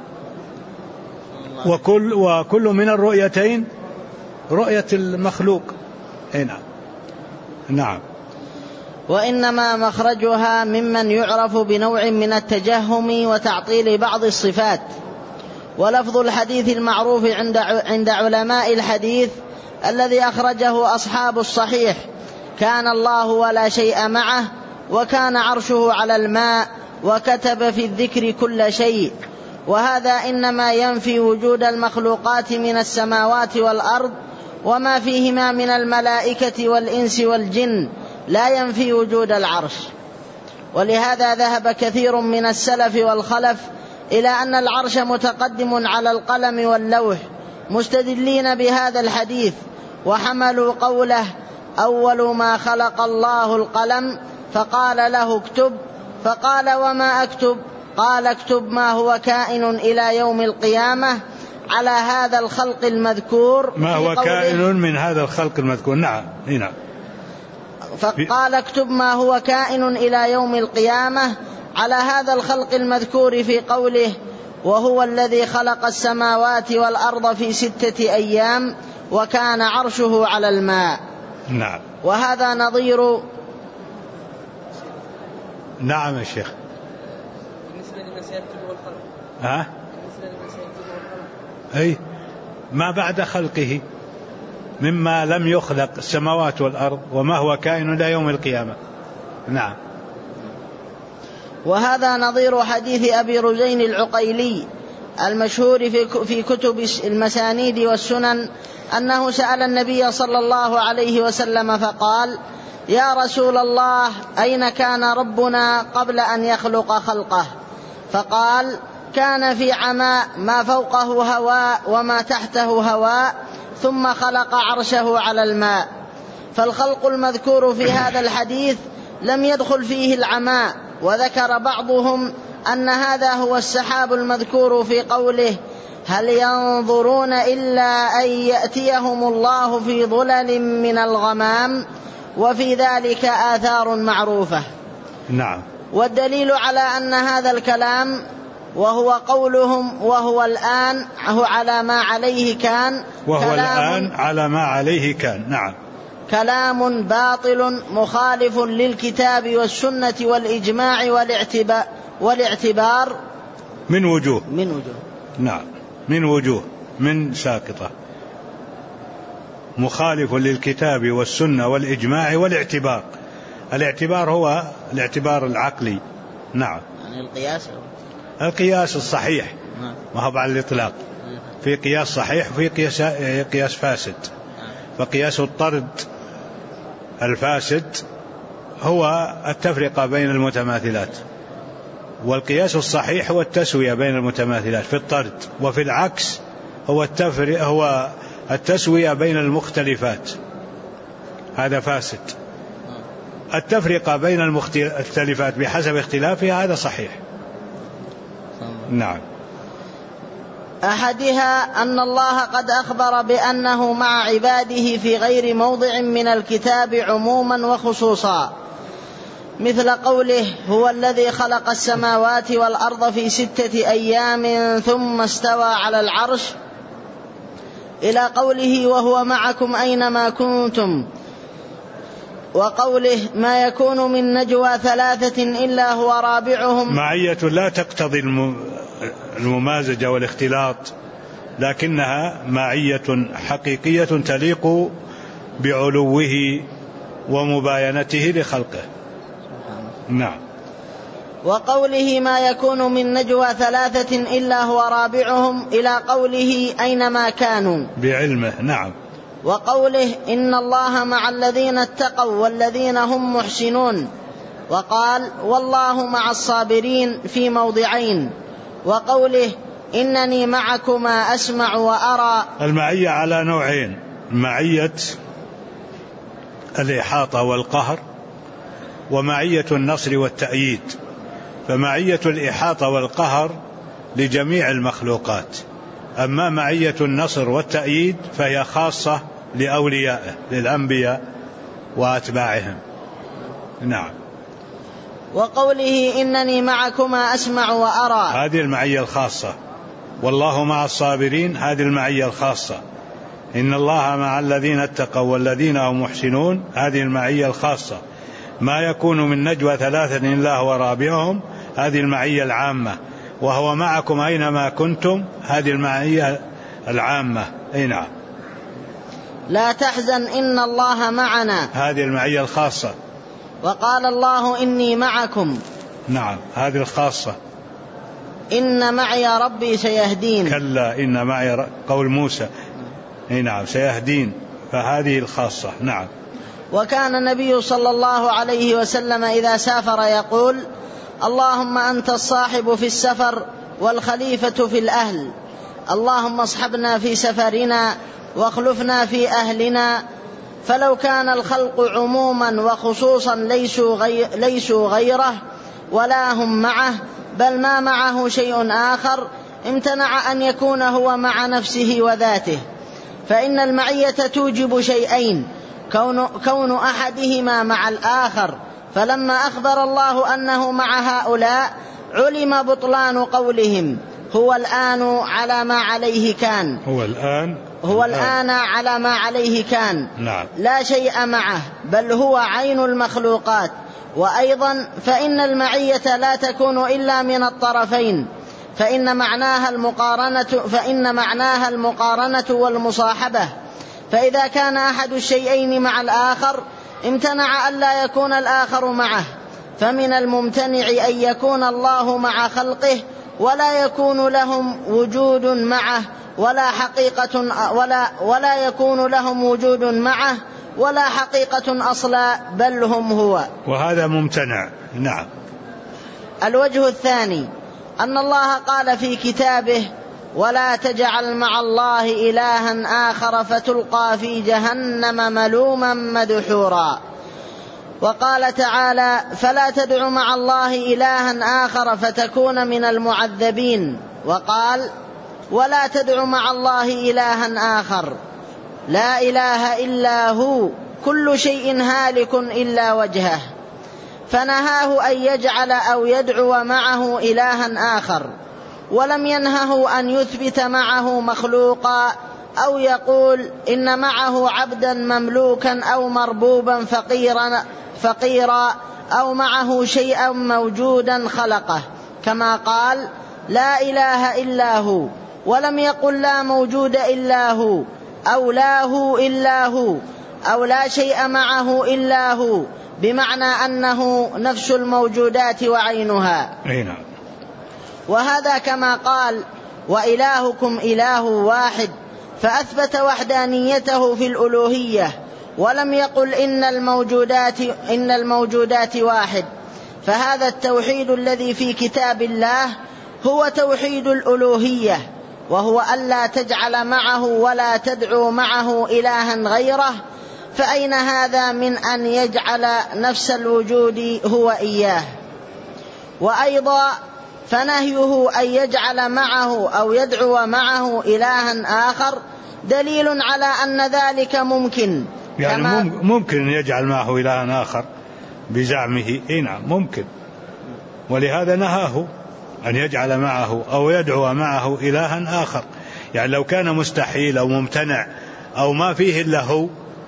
وكل من الرؤيتين رؤية المخلوق. نعم. نعم. وإنما مخرجها ممن يعرف بنوع من التجهم وتعطيل بعض الصفات. ولفظ الحديث المعروف عند علماء الحديث الذي أخرجه أصحاب الصحيح: كان الله ولا شيء معه، وكان عرشه على الماء، وكتب في الذكر كل شيء. وهذا إنما ينفي وجود المخلوقات من السماوات والأرض وما فيهما من الملائكة والإنس والجن، لا ينفي وجود العرش. ولهذا ذهب كثير من السلف والخلف إلى أن العرش متقدم على القلم واللوح، مستدلين بهذا الحديث، وحملوا قوله: أول ما خلق الله القلم فقال له اكتب، فقال: وما أكتب؟ قال: اكتب ما هو كائن إلى يوم القيامة على هذا الخلق المذكور. ما هو كائن من هذا الخلق المذكور. نعم. نعم. فقال: اكتب ما هو كائن إلى يوم القيامة على هذا الخلق المذكور في قوله: وهو الذي خلق السماوات والأرض في 6 أيام وكان عرشه على الماء. نعم. وهذا نظير. نعم يا شيخ. بالنسبة لمن سيكتب والخلق. بالنسبة لمن سيكتب والخلق. أي ما بعد خلقه مما لم يخلق السماوات والأرض وما هو كائن إلى يوم القيامة. نعم. وهذا نظير حديث أبي رزين العقيلي المشهور في كتب المسانيد والسنن، أنه سأل النبي صلى الله عليه وسلم فقال: يا رسول الله، أين كان ربنا قبل أن يخلق خلقه؟ فقال: كان في عماء، ما فوقه هواء وما تحته هواء، ثم خلق عرشه على الماء. فالخلق المذكور في هذا الحديث لم يدخل فيه العماء. وذكر بعضهم أن هذا هو السحاب المذكور في قوله: هل ينظرون إلا أن يأتيهم الله في ظلل من الغمام، وفي ذلك آثار معروفة. نعم. والدليل على أن هذا الكلام وهو قولهم: وهو الآن على ما عليه كان، وهو الآن على ما عليه كان. نعم. كلام باطل مخالف للكتاب والسنة والإجماع والاعتبار من وجوه. نعم، من وجوه، من ساقطة. مخالف للكتاب والسنة والإجماع والاعتبار. الاعتبار هو الاعتبار العقلي. نعم. يعني القياس الصحيح، ما هو على الإطلاق. في قياس صحيح وفي قياس فاسد. فقياس الطرد الفاسد هو التفرقة بين المتماثلات، والقياس الصحيح هو التسوية بين المتماثلات في الطرد، وفي العكس هو التسوية بين المختلفات، هذا فاسد. التفرقة بين المختلفات بحسب اختلافها هذا صحيح. نعم. أحدها أن الله قد أخبر بأنه مع عباده في غير موضع من الكتاب عموما وخصوصا، مثل قوله: هو الذي خلق السماوات والأرض في 6 أيام ثم استوى على العرش، إلى قوله وهو معكم أينما كنتم، وقوله ما يكون من نجوى ثلاثة إلا هو رابعهم. معية لا تقتضي الممازجة والاختلاط، لكنها معية حقيقية تليق بعلوه ومباينته لخلقه. نعم. وقوله ما يكون من نجوى ثلاثة إلا هو رابعهم إلى قوله أينما كانوا بعلمه. نعم. وقوله إن الله مع الذين اتقوا والذين هم محسنون، وقال والله مع الصابرين في موضعين، وقوله إنني معكما أسمع وأرى. المعية على نوعين: معية الإحاطة والقهر، ومعية النصر والتأييد. فمعية الإحاطة والقهر لجميع المخلوقات، أما معية النصر والتأييد فهي خاصة لأوليائه للأنبياء وأتباعهم. نعم. وقوله إنني معكما أسمع وأرى، هذه المعية الخاصة. والله مع الصابرين، هذه المعية الخاصة. إن الله مع الذين اتقوا والذين هم محسنون، هذه المعية الخاصة. ما يكون من نجوى ثلاثة إلا هو رابعهم، هذه المعية العامة. وهو معكم أينما كنتم، هذه المعية العامة. أي نعم. لا تحزن إن الله معنا، هذه المعية الخاصة. وقال الله إني معكم. نعم، هذه الخاصة. إن معي ربي سيهدين. كلا إن معي قول موسى. أي نعم، سيهدين، فهذه الخاصة. نعم. وكان النبي صلى الله عليه وسلم إذا سافر يقول اللهم أنت الصاحب في السفر والخليفة في الأهل، اللهم اصحبنا في سفرنا واخلفنا في أهلنا. فلو كان الخلق عموما وخصوصا ليسوا غيره ولا هم معه، بل ما معه شيء آخر، امتنع أن يكون هو مع نفسه وذاته. فإن المعية توجب شيئين: كون أحدهما مع الآخر. فلما أخبر الله أنه مع هؤلاء علم بطلان قولهم هو الآن على ما عليه كان. هو الآن على ما عليه كان. نعم. لا شيء معه، بل هو عين المخلوقات. وأيضا فإن المعية لا تكون إلا من الطرفين، فإن معناها المقارنة والمصاحبة. فإذا كان أحد الشيئين مع الآخر امتنع أن لا يكون الآخر معه. فمن الممتنع أن يكون الله مع خلقه ولا يكون لهم وجود معه ولا يكون لهم وجود معه ولا حقيقة أصلا، بل هم هو، وهذا ممتنع. نعم. الوجه الثاني أن الله قال في كتابه ولا تجعل مع الله إلها آخر فتلقى في جهنم ملوما مدحورا. وقال تعالى فلا تدع مع الله إلها آخر فتكون من المعذبين. وقال ولا تدع مع الله إلها آخر لا إله إلا هو كل شيء هالك إلا وجهه. فنهاه أن يجعل أو يدعو معه إلها آخر، ولم ينهه أن يثبت معه مخلوقا أو يقول إن معه عبدا مملوكا أو مربوبا فقيرا أو معه شيئا موجودا خلقه، كما قال لا إله إلا هو، ولم يقل لا موجود إلا هو أو لا هو إلا هو أو لا شيء معه إلا هو، بمعنى أنه نفس الموجودات وعينها. وهذا كما قال وإلهكم إله واحد، فأثبت وحدانيته في الألوهية، ولم يقل إن الموجودات واحد. فهذا التوحيد الذي في كتاب الله هو توحيد الألوهية، وهو ألا تجعل معه ولا تدعو معه إلها غيره. فأين هذا من أن يجعل نفس الوجود هو إياه؟ وأيضا فنهيه أن يجعل معه أو يدعو معه إلها آخر دليل على أن ذلك ممكن، يعني ممكن أن يجعل معه إلها آخر بزعمه. نعم ممكن، ولهذا نهاه أن يجعل معه أو يدعو معه إلها آخر. يعني لو كان مستحيل أو ممتنع أو ما فيه إلا هو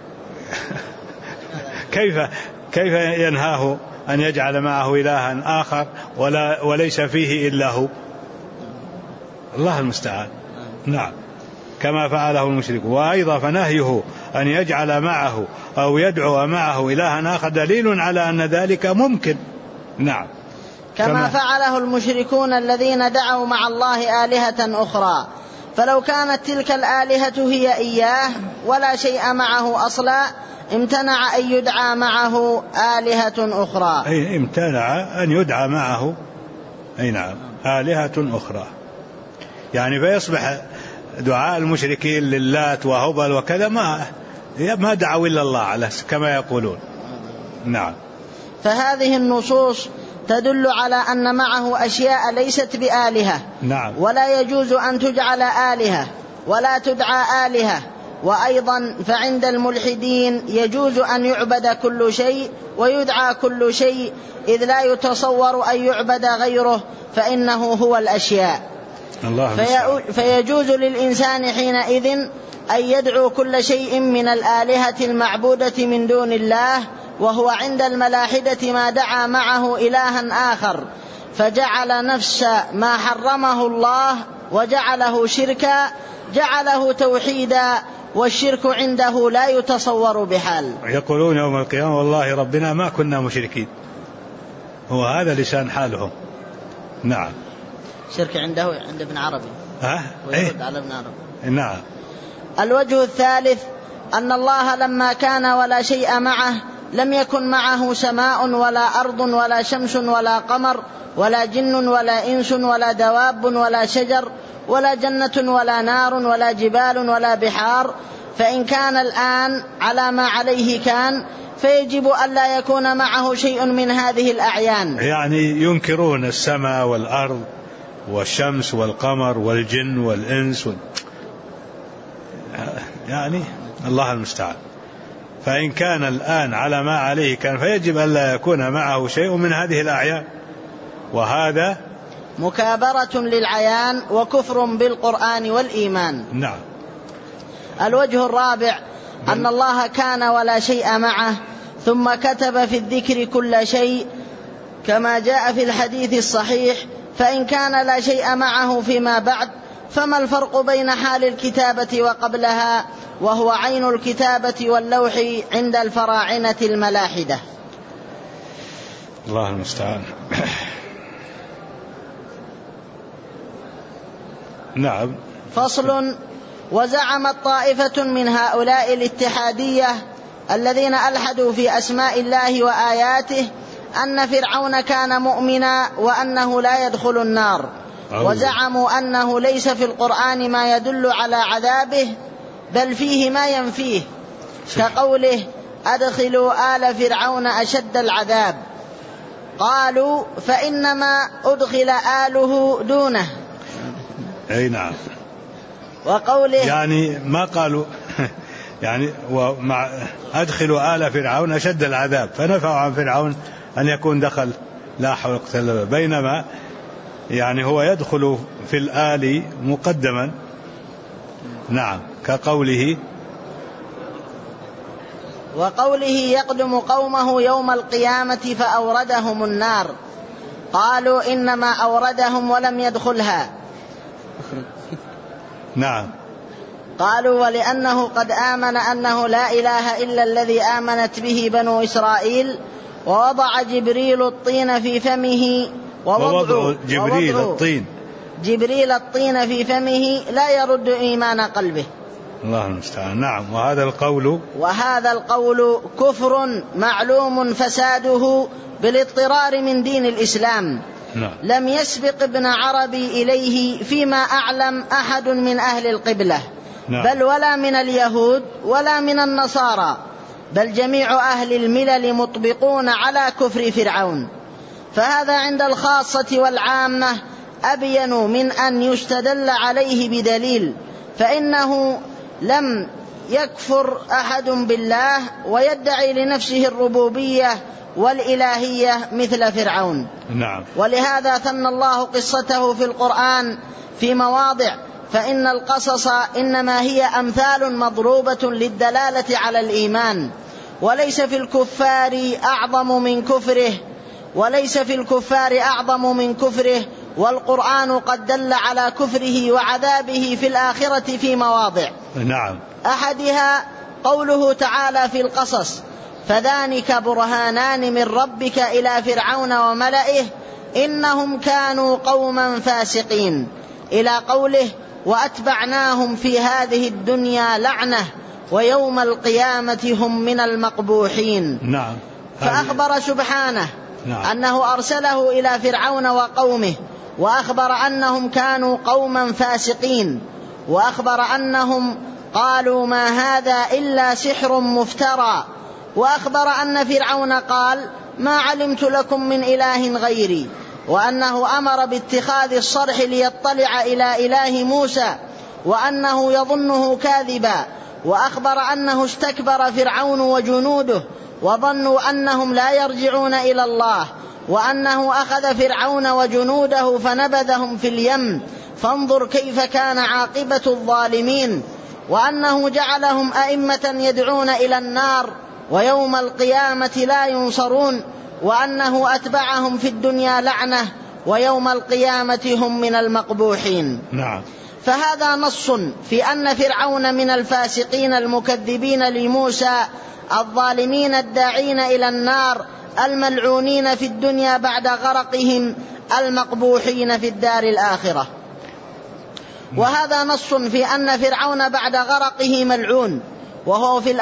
كيف ينهاه أن يجعل معه إلها آخر وليس فيه إلا هو؟ الله المستعان. نعم، كما فعله المشرك. وأيضا فنهيه أن يجعل معه أو يدعو معه إلها آخر دليل على أن ذلك ممكن. نعم، كما فعله المشركون الذين دعوا مع الله آلهة أخرى، فلو كانت تلك الآلهة هي إياه ولا شيء معه أصلا امتنع أن يدعى معه آلهة أخرى. أي امتنع أن يدعى معه، أي نعم، آلهة أخرى. يعني فيصبح دعاء المشركين للات وهبل وكذا ما دعوا إلا الله على كما يقولون. نعم. فهذه النصوص تدل على أن معه أشياء ليست بآلهة. نعم. ولا يجوز أن تجعل آلهة ولا تدعى آلهة. وأيضا فعند الملحدين يجوز أن يعبد كل شيء ويدعى كل شيء، إذ لا يتصور أن يعبد غيره فإنه هو الأشياء. فيجوز للإنسان حينئذ أن يدعو كل شيء من الآلهة المعبودة من دون الله، وهو عند الملاحدة ما دعا معه إلها آخر فجعل نفس ما حرمه الله وجعله شركا جعله توحيدا، والشرك عنده لا يتصور بحال. يقولون يوم القيامة والله ربنا ما كنا مشركين، هو هذا لسان حالهم. نعم. شرك عنده عند ابن عربي ويرد على ابن عربي. نعم. الوجه الثالث أن الله لما كان ولا شيء معه لم يكن معه سماء ولا أرض ولا شمس ولا قمر ولا جن ولا إنس ولا دواب ولا شجر ولا جنة ولا نار ولا جبال ولا بحار، فإن كان الآن على ما عليه كان فيجب أن لا يكون معه شيء من هذه الأعيان. يعني ينكرون السماء والأرض والشمس والقمر والجن والإنس يعني الله المستعان. فإن كان الآن على ما عليه كان فيجب أن لا يكون معه شيء من هذه الأعيان، وهذا مكابرة للعيان وكفر بالقرآن والإيمان. نعم. الوجه الرابع أن الله كان ولا شيء معه ثم كتب في الذكر كل شيء كما جاء في الحديث الصحيح، فإن كان لا شيء معه فيما بعد فما الفرق بين حال الكتابة وقبلها، وهو عين الكتابة واللوح عند الفراعنة الملاحدة. الله المستعان. نعم. فصل. وزعمت طائفة من هؤلاء الاتحادية الذين ألحدوا في أسماء الله وآياته أن فرعون كان مؤمنا وأنه لا يدخل النار، وزعموا أنه ليس في القرآن ما يدل على عذابه بل فيه ما ينفيه، كقوله أدخلوا آل فرعون أشد العذاب. قالوا فإنما أدخل آله دونه. أي نعم. وقوله يعني ما قالوا يعني ومع أدخلوا آل فرعون أشد العذاب، فنفعوا عن فرعون أن يكون دخل لا حول ولا قوة إلا بالله، بينما يعني هو يدخل في الآل مقدما. نعم. كقوله وقوله يقدم قومه يوم القيامة فأوردهم النار. قالوا إنما أوردهم ولم يدخلها. نعم. قالوا ولأنه قد آمن أنه لا إله إلا الذي آمنت به بنو إسرائيل، ووضع جبريل الطين في فمه جبريل الطين في فمه لا يرد إيمان قلبه. الله المستعان. نعم. وهذا القول كفر معلوم فساده بالاضطرار من دين الإسلام. نعم. لم يسبق ابن عربي إليه فيما أعلم أحد من أهل القبلة. نعم. بل ولا من اليهود ولا من النصارى، بل جميع أهل الملل مطبقون على كفر فرعون، فهذا عند الخاصة والعامة أبين من أن يستدل عليه بدليل، فإنه لم يكفر أحد بالله ويدعي لنفسه الربوبية والإلهية مثل فرعون. نعم. ولهذا ثنى الله قصته في القرآن في مواضع فإن القصص إنما هي أمثال مضروبة للدلالة على الإيمان، وليس في الكفار أعظم من كفره، والقرآن قد دل على كفره وعذابه في الآخرة في مواضع. نعم. أحدها قوله تعالى في القصص: فذلك برهانان من ربك إلى فرعون وملئه إنهم كانوا قوما فاسقين، إلى قوله: وأتبعناهم في هذه الدنيا لعنة ويوم القيامة هم من المقبوحين. نعم. فأخبر سبحانه أنه أرسله إلى فرعون وقومه، وأخبر أنهم كانوا قوما فاسقين، وأخبر أنهم قالوا ما هذا إلا سحر مفترى، وأخبر أن فرعون قال ما علمت لكم من إله غيري، وأنه أمر باتخاذ الصرح ليطلع إلى إله موسى وأنه يظنه كاذبا، وأخبر أنه استكبر فرعون وجنوده وظنوا أنهم لا يرجعون إلى الله، وأنه أخذ فرعون وجنوده فنبذهم في اليم فانظر كيف كان عاقبة الظالمين، وأنه جعلهم أئمة يدعون إلى النار ويوم القيامة لا ينصرون، وأنه أتبعهم في الدنيا لعنة ويوم القيامة هم من المقبوحين. نعم. فهذا نص في أن فرعون من الفاسقين المكذبين لموسى الظالمين الداعين إلى النار الملعونين في الدنيا بعد غرقهم المقبوحين في الدار الآخرة. وهذا نص في أن فرعون بعد غرقه ملعون وهو في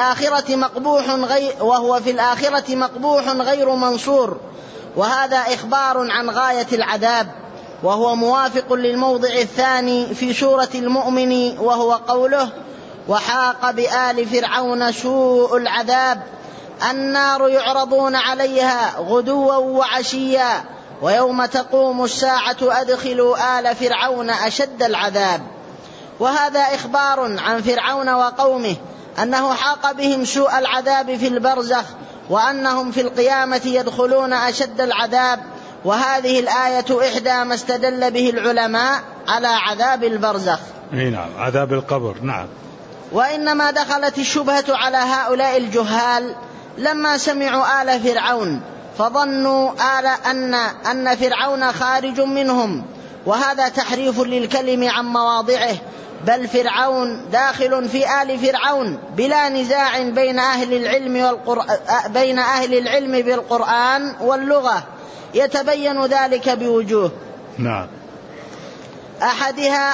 الآخرة مقبوح غير منصور، وهذا إخبار عن غاية العذاب، وهو موافق للموضع الثاني في سورة المؤمن، وهو قوله: وحاق بآل فرعون سوء العذاب النار يعرضون عليها غدوا وعشيا ويوم تقوم الساعة أدخلوا آل فرعون أشد العذاب. وهذا إخبار عن فرعون وقومه أنه حاق بهم سوء العذاب في البرزخ، وأنهم في القيامة يدخلون أشد العذاب. وهذه الآية إحدى ما استدل به العلماء على عذاب البرزخ. نعم، عذاب القبر. نعم. وإنما دخلت الشبهة على هؤلاء الجهال لما سمعوا آل فرعون فظنوا أن فرعون خارج منهم، وهذا تحريف للكلم عن مواضعه، بل فرعون داخل في آل فرعون بلا نزاع بين أهل العلم بالقرآن واللغة، يتبين ذلك بوجوه. نعم. أحدها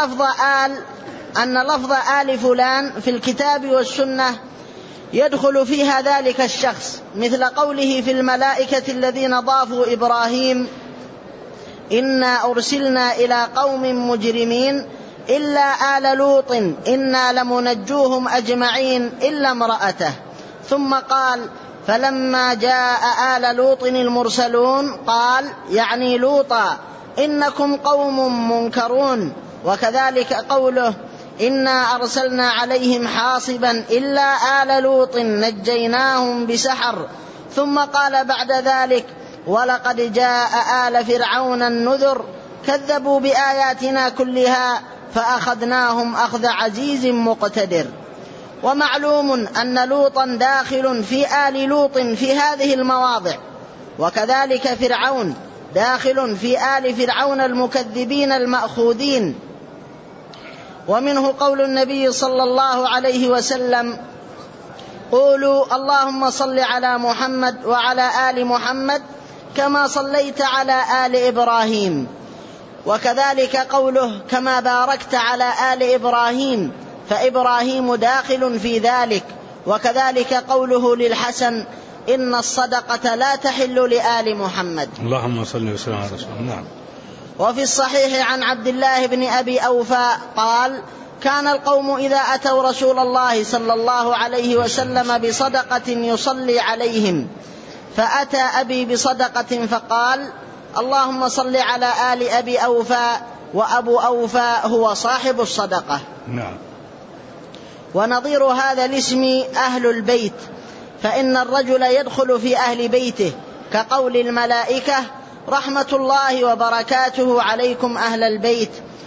أن لفظ آل فلان في الكتاب والسنة يدخل فيها ذلك الشخص، مثل قوله في الملائكة الذين ضافوا إبراهيم: إنا أرسلنا إلى قوم مجرمين إلا آل لوط إنا لمنجوهم أجمعين إلا امرأته. ثم قال: فلما جاء آل لوط المرسلون قال يعني لوطا إنكم قوم منكرون. وكذلك قوله: إنا أرسلنا عليهم حاصبا إلا آل لوط نجيناهم بسحر. ثم قال بعد ذلك: ولقد جاء آل فرعون النذر كذبوا بآياتنا كلها فأخذناهم أخذ عزيز مقتدر. ومعلوم أن لوطا داخل في آل لوط في هذه المواضع، وكذلك فرعون داخل في آل فرعون المكذبين المأخوذين. ومنه قول النبي صلى الله عليه وسلم: قولوا اللهم صل على محمد وعلى آل محمد كما صليت على آل إبراهيم. وكذلك قوله: كما باركت على آل إبراهيم، فإبراهيم داخل في ذلك. وكذلك قوله للحسن: إن الصدقة لا تحل لآل محمد. اللهم صل وسلم على رسول الله. نعم. وفي الصحيح عن عبد الله بن أبي أوفى قال: كان القوم إذا أتوا رسول الله صلى الله عليه وسلم بصدقة يصلي عليهم، فأتى أبي بصدقة فقال: اللهم صل على آل أبي أوفى، وأبو أوفى هو صاحب الصدقة. نعم. ونظير هذا الاسم أهل البيت، فإن الرجل يدخل في أهل بيته، كقول الملائكة: رحمة الله وبركاته عليكم أهل البيت.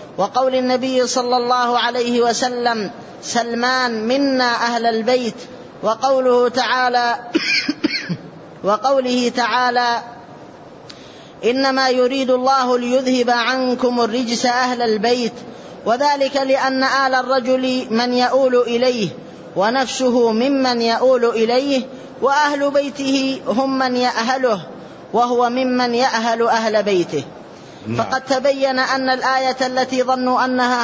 وقول النبي صلى الله عليه وسلم سلمان منا أهل البيت، وقوله تعالى إنما يريد الله ليذهب عنكم الرجس أهل البيت، وذلك لأن آل الرجل من يؤول إليه ونفسه ممن يؤول إليه، وأهل بيته هم من يأهله وهو ممن يأهل أهل بيته. فقد تبين أن الآية التي ظنوا أنها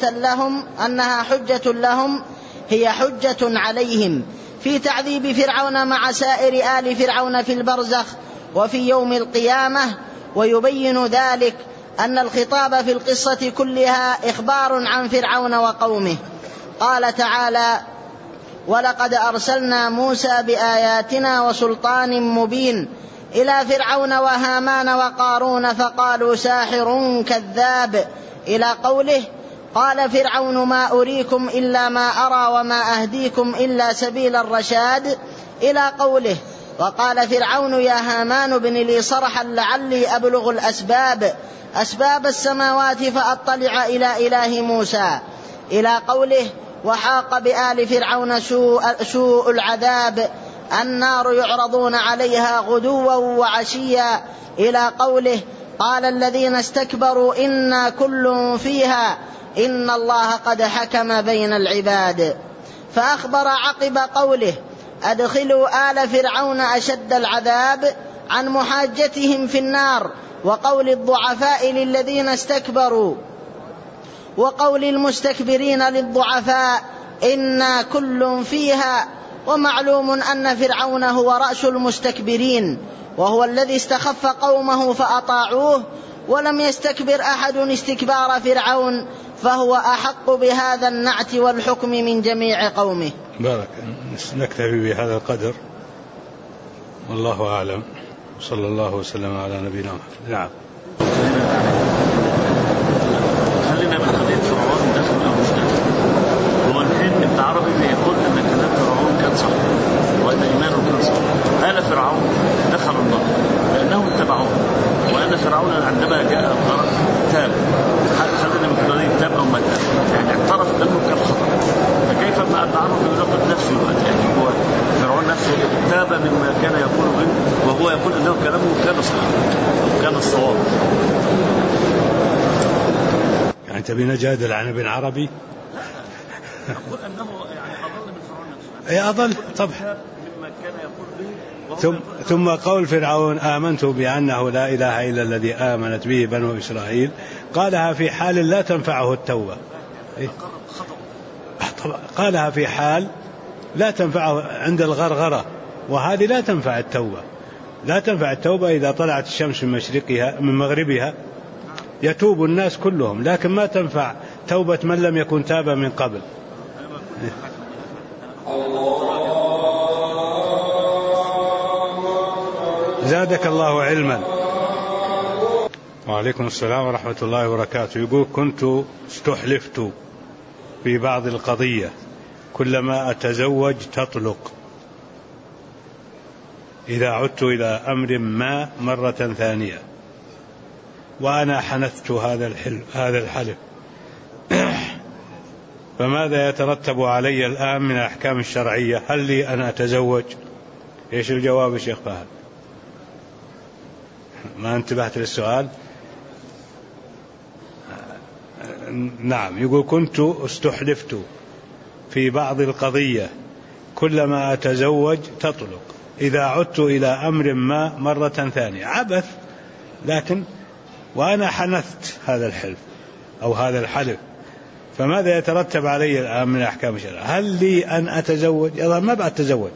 حجة لهم هي حجة عليهم في تعذيب فرعون مع سائر آل فرعون في البرزخ وفي يوم القيامة. ويبين ذلك أن الخطاب في القصة كلها إخبار عن فرعون وقومه. قال تعالى ولقد أرسلنا موسى بآياتنا وسلطان مبين إلى فرعون وهامان وقارون فقالوا ساحر كذاب، إلى قوله قال فرعون ما أريكم إلا ما أرى وما أهديكم إلا سبيل الرشاد، إلى قوله وقال فرعون يا هامان ابن لي صرحا لعلي أبلغ أسباب السماوات فأطلع إلى إله موسى، إلى قوله وحاق بآل فرعون سوء العذاب النار يعرضون عليها غدوا وعشيا، إلى قوله قال الذين استكبروا إنا كل فيها إن الله قد حكم بين العباد. فأخبر عقب قوله أدخلوا آل فرعون أشد العذاب عن محاجتهم في النار، وقول الضعفاء للذين استكبروا، وقول المستكبرين للضعفاء إنا كل فيها. ومعلوم أن فرعون هو رأس المستكبرين، وهو الذي استخف قومه فأطاعوه، ولم يستكبر أحد استكبار فرعون، فهو أحق بهذا النعت والحكم من جميع قومه. بارك. نكتفي بهذا القدر، والله أعلم، صلى الله وسلم على نبينا محمد. نعم. خلينا من قضية فرعون داخل أو مش داخل. هو الحين ابن عربي بيقول أن كلام فرعون كان صحيح وأن إيمانه كان صحيح. آل فرعون دخلوا النار لأنهم اتبعوه، وأن فرعون عندما جاء الغرق تاب. خلينا من قضية تاب أو ما تاب، يعني اعترف أنه كان خطأ. فكيف ما ابن عربي يناقض نفسه؟ يعني هو فرعون نفسه تاب مما كان يقول به، وهو يقول أنه كلامه كان صحيح وكان الصواب. يعني تبي نجادل عن ابن عربي؟ أقول أنه يعني أضل من فرعون نفسه. أضل طبعا مما كان يقول به. ثم قول فرعون آمنت بأنه لا إله إلا الذي آمنت به بنو إسرائيل، قالها في حال لا تنفعه التوبة. قالها في حال لا تنفعه عند الغرغرة، وهذه لا تنفع التوبة. لا تنفع التوبة إذا طلعت الشمس من مغربها يتوب الناس كلهم، لكن ما تنفع توبة من لم يكن تاب من قبل. زادك الله علما. وعليكم السلام ورحمة الله وبركاته. يقول كنت استحلفت في بعض القضية كلما أتزوج تطلق، إذا عدت إلى أمر ما مرة ثانية، وأنا حنثت هذا الحلف، فماذا يترتب علي الآن من الأحكام الشرعية؟ هل لي أن أتزوج؟ إيش الجواب يا شيخ فهد؟ ما انتبهت للسؤال؟ نعم. يقول كنت استحلفت في بعض القضية كلما أتزوج تطلق، إذا عدت إلى أمر ما مرة ثانية. عبث، لكن وأنا حنثت هذا الحلف أو هذا الحلف، فماذا يترتب علي الآن من أحكام الشرع؟ هل لي أن أتزوج؟ يظهر ما بعد أتزوج.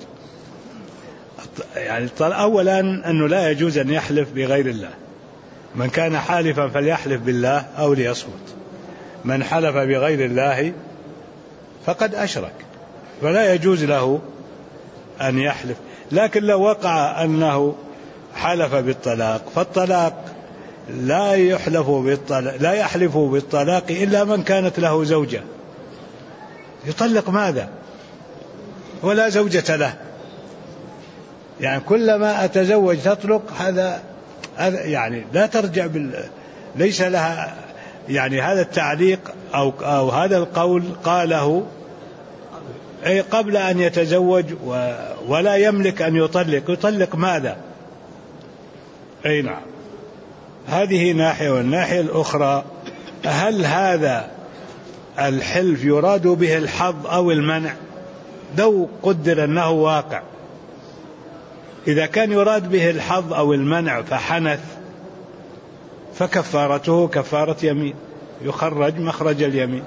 يعني أولا أنه لا يجوز أن يحلف بغير الله. من كان حالفا فليحلف بالله أو ليصمت. من حلف بغير الله فقد أشرك، فلا يجوز له أن يحلف. لكن لو وقع أنه حلف بالطلاق، فالطلاق لا يحلف بالطلاق إلا من كانت له زوجة. يطلق ماذا؟ ولا زوجة له. يعني كلما أتزوج تطلق، هذا يعني لا ترجع ليس لها يعني هذا التعليق أو هذا القول قاله أي قبل أن يتزوج ولا يملك أن يطلق ماذا؟ أي نعم. هذه ناحية. والناحية الأخرى هل هذا الحلف يراد به الحظ أو المنع؟ لو قدر أنه واقع، إذا كان يراد به الحظ أو المنع فحنث فكفارته كفارة يمين، يخرج مخرج اليمين.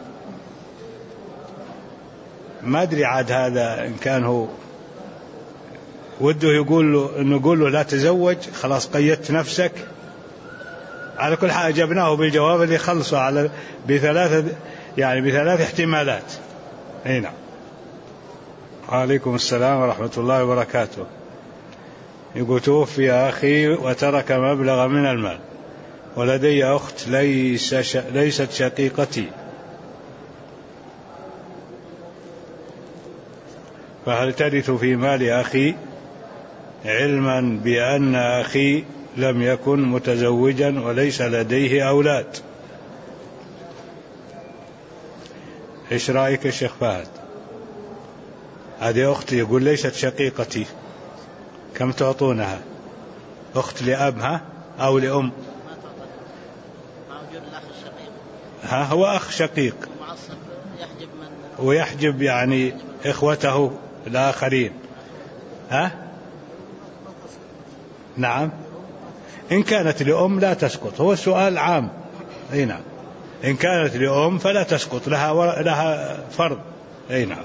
ما أدري عاد هذا إن كان هو وده نقول له لا تزوج خلاص قيدت نفسك. على كل حال أجبناه بالجواب اللي خلصوا على بثلاث احتمالات. هنا عليكم السلام ورحمة الله وبركاته. يقول توفي أخي وترك مبلغ من المال، ولدي أخت ليست شقيقتي، فهل ترث في مال أخي علما بأن أخي لم يكن متزوجا وليس لديه أولاد؟ إيش رأيك يا شيخ فهد؟ هذه أختي يقول ليست شقيقتي، كم تعطونها؟ أخت لأبها أو لأم؟ ها هو أخ شقيق ويحجب يعني إخوته الآخرين. ها نعم. إن كانت لأم لا تسقط، هو السؤال عام. أي نعم. إن كانت لأم فلا تسقط، لها فرض. أي نعم.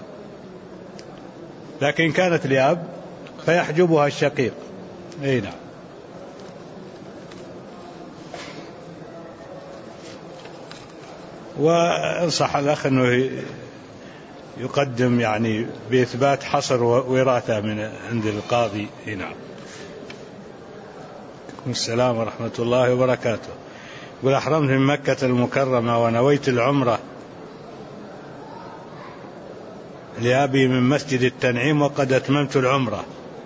لكن كانت لأب فيحجبها الشقيق. أي نعم. وانصح الأخ أنه يقدم يعني بإثبات حصر وراثة من عند القاضي. نعم. السلام ورحمة الله وبركاته. يقول أحرمت من مكة المكرمة ونويت العمرة لأبي من مسجد التنعيم وقد أتممت العمرة،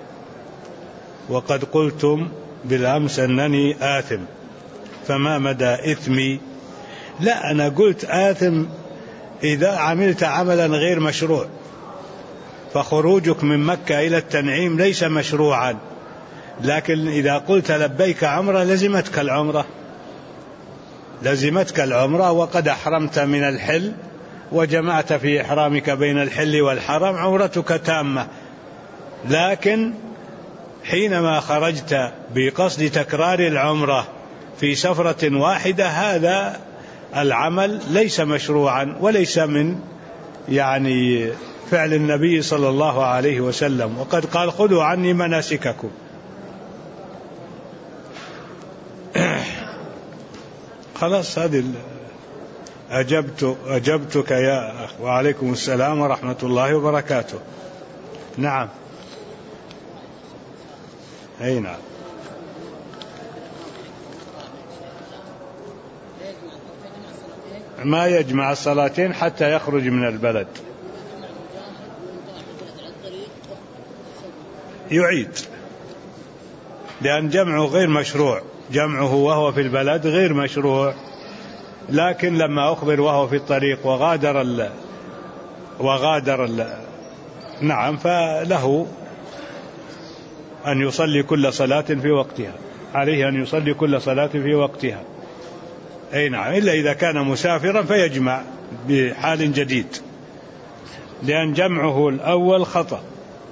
وقد قلتم بالأمس أنني آثم، فما مدى إثمي؟ لا، أنا قلت آثم إذا عملت عملا غير مشروع، فخروجك من مكة إلى التنعيم ليس مشروعا، لكن إذا قلت لبيك عمرة لزمتك العمرة وقد أحرمت من الحل وجمعت في إحرامك بين الحل والحرم، عمرتك تامة. لكن حينما خرجت بقصد تكرار العمرة في سفرة واحدة هذا العمل ليس مشروعا وليس من يعني فعل النبي صلى الله عليه وسلم، وقد قال خذوا عني مناسككم. خلاص هذه أجبتك يا أخ. وعليكم السلام ورحمة الله وبركاته. نعم. أي نعم. ما يجمع الصلاتين حتى يخرج من البلد، يعيد، لأن جمعه غير مشروع، جمعه وهو في البلد غير مشروع. لكن لما أخبر وهو في الطريق وغادر نعم، فله أن يصلي كل صلاة في وقتها، عليه أن يصلي كل صلاة في وقتها. أي نعم، إلا إذا كان مسافرا فيجمع بحال جديد، لأن جمعه الأول خطأ.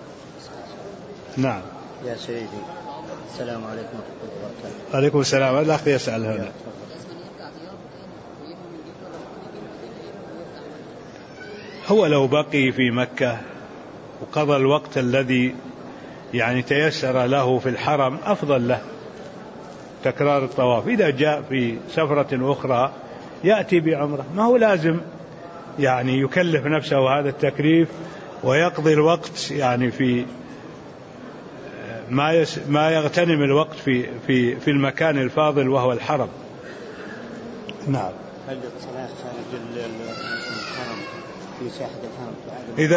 نعم. يا سيدي السلام عليكم ورحمة الله وبركاته. عليكم السلام. الأخ يسأل هنا. هو لو بقي في مكة وقضى الوقت الذي يعني تيسر له في الحرم أفضل له تكرار الطواف. إذا جاء في سفرة أخرى يأتي بعمرة، ما هو لازم يعني يكلف نفسه هذا التكليف ويقضي الوقت يعني في ما يغتنم الوقت في المكان الفاضل وهو الحرم. نعم. إذا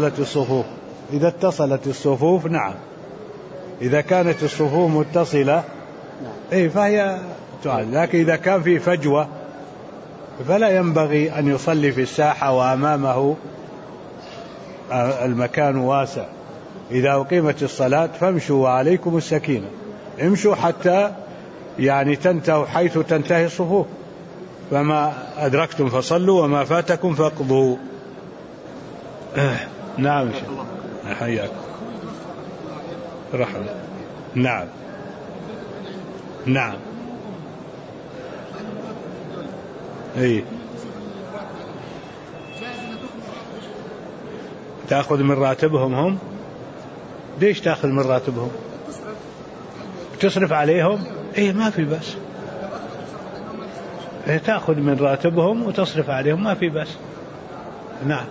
اتصلت الصفوف نعم، إذا كانت الصفوف متصلة أي فهي تعال، لكن إذا كان في فجوة فلا ينبغي أن يصلي في الساحة وأمامه المكان واسع. إذا أقيمت الصلاة فامشوا وعليكم السكينة، امشوا حتى يعني تنتهوا حيث تنتهي الصفوف، فما أدركتم فصلوا وما فاتكم فاقضوا. نعم حياك رحمة. نعم نعم اي تأخذ من راتبهم هم؟ ليش تأخذ من راتبهم؟ تصرف عليهم؟ ايه ما في بس، إيه تأخذ من راتبهم وتصرف عليهم ما في بس. نعم.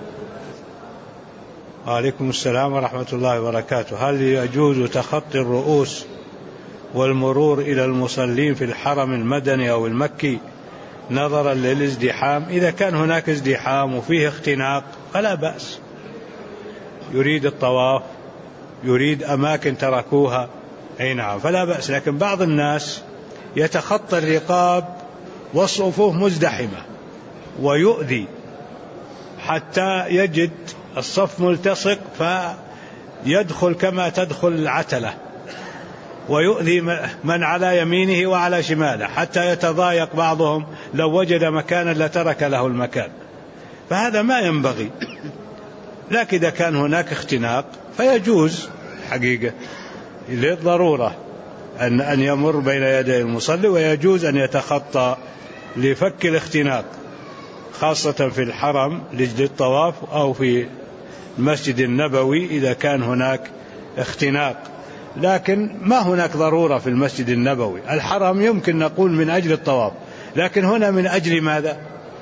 وعليكم السلام ورحمة الله وبركاته. هل يجوز تخطي الرؤوس والمرور إلى المصلين في الحرم المدني أو المكي نظرا للازدحام؟ إذا كان هناك ازدحام وفيه اختناق فلا بأس، يريد الطواف، يريد أماكن تركوها، أي نعم فلا بأس. لكن بعض الناس يتخطى الرقاب والصفوف مزدحمة ويؤذي حتى يجد الصف ملتصق فيدخل كما تدخل العتلة، ويؤذي من على يمينه وعلى شماله حتى يتضايق بعضهم لو وجد مكانا لترك له المكان، فهذا ما ينبغي. لكن إذا كان هناك اختناق فيجوز حقيقة للضرورة أن يمر بين يدي المصلي، ويجوز أن يتخطى لفك الاختناق، خاصة في الحرم للطواف أو في المسجد النبوي إذا كان هناك اختناق. لكن ما هناك ضرورة في المسجد النبوي. الحرم يمكن نقول من أجل الطواف، لكن هنا من أجل ماذا؟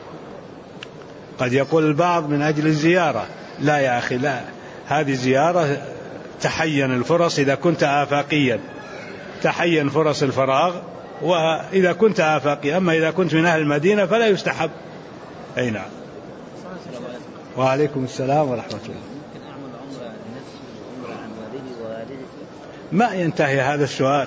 قد يقول البعض من أجل الزيارة. لا يا أخي، لا، هذه زيارة تحين الفرص إذا كنت آفاقيا، تحين فرص الفراغ، وإذا كنت آفاقي. أما إذا كنت من أهل المدينة فلا يستحب. أي نعم. وعليكم السلام ورحمة الله. ما ينتهي هذا السؤال،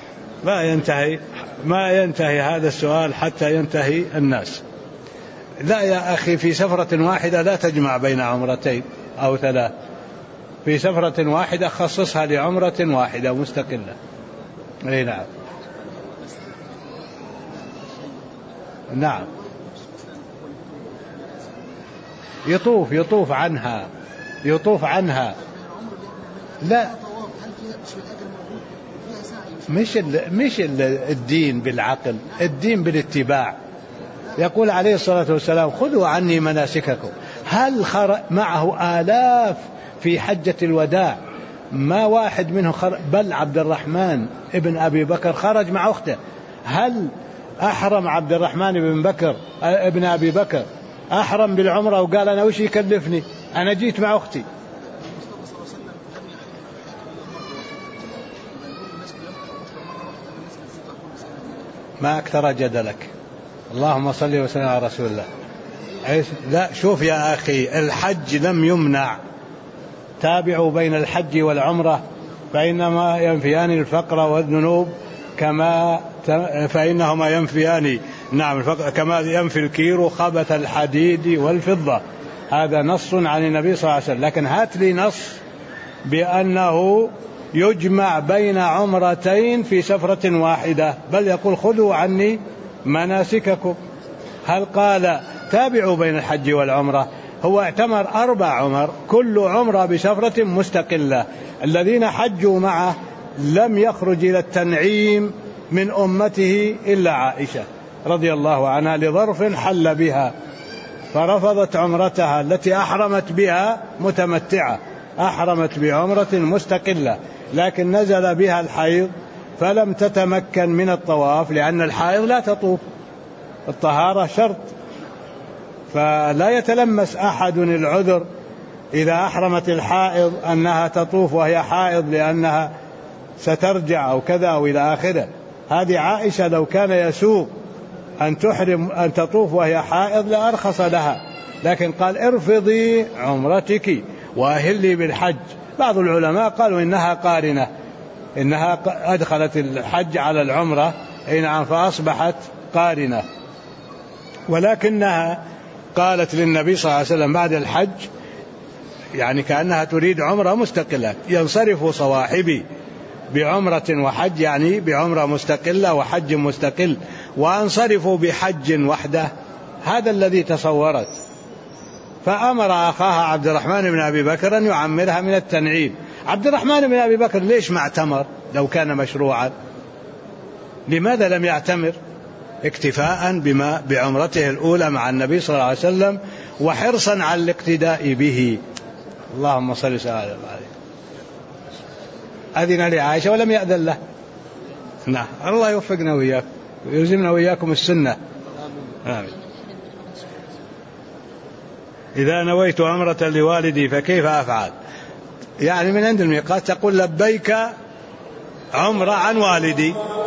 ما ينتهي هذا السؤال حتى ينتهي الناس. لا يا أخي، في سفرة واحدة لا تجمع بين عمرتين أو ثلاث، في سفرة واحدة خصصها لعمرة واحدة مستقلة. أي نعم. نعم يطوف عنها. لا، مش الدين بالعقل، الدين بالاتباع. يقول عليه الصلاة والسلام: خذوا عني مناسككم. هل معه آلاف في حجة الوداع؟ ما واحد منه بل عبد الرحمن ابن أبي بكر خرج مع أخته. هل أحرم عبد الرحمن ابن أبي بكر أحرم بالعمرة وقال أنا وش يكلفني، أنا جيت مع أختي؟ ما أكثر جدلك. اللهم صل وسلم على رسول الله. لا، شوف يا أخي، الحج لم يمنع. تابعوا بين الحج والعمرة فإنما ينفيان الفقر والذنوب فإنهما ينفيان، نعم، كما ينفي الكير خبث الحديد والفضة. هذا نص عن النبي صلى الله عليه وسلم. لكن هات لي نص بأنه يجمع بين عمرتين في سفرة واحدة، بل يقول خذوا عني مناسككم. هل قال تابعوا بين الحج والعمرة؟ هو اعتمر 4 عمر، كل عمرة بسفرة مستقلة. الذين حجوا معه لم يخرج إلى التنعيم من أمته إلا عائشة رضي الله عنها لظرف حل بها، فرفضت عمرتها التي أحرمت بها متمتعة، أحرمت بعمرة مستقلة، لكن نزل بها الحيض فلم تتمكن من الطواف، لأن الحائض لا تطوف، الطهارة شرط. فلا يتلمس أحد العذر إذا أحرمت الحائض أنها تطوف وهي حائض لأنها سترجع أو كذا أو إلى آخره. هذه عائشة لو كان يسوق أن تطوف وهي حائض لأرخص لها، لكن قال ارفضي عمرتك وأهلي بالحج. بعض العلماء قالوا إنها قارنة، إنها أدخلت الحج على العمرة، نعم، فأصبحت قارنة. ولكنها قالت للنبي صلى الله عليه وسلم بعد الحج يعني كأنها تريد عمرة مستقلة: ينصرف صواحبي بعمرة وحج، يعني بعمرة مستقلة وحج مستقل، وأنصرف بحج وحده. هذا الذي تصورت. فأمر أخاها عبد الرحمن بن أبي بكر أن يعمرها من التنعيم. عبد الرحمن بن أبي بكر ليش ما اعتمر لو كان مشروعا؟ لماذا لم يعتمر؟ اكتفاء بعمرته الأولى مع النبي صلى الله عليه وسلم وحرصا على الاقتداء به. اللهم صل وسلم عليه. أذن لعائشة ولم يأذن له. نعم، الله يوفقنا وإياكم ويلزمنا وإياكم السنة. آمين. إذا نويت عمرة لوالدي فكيف أفعل؟ يعني من عند الميقات تقول: لبيك عمرة عن والدي.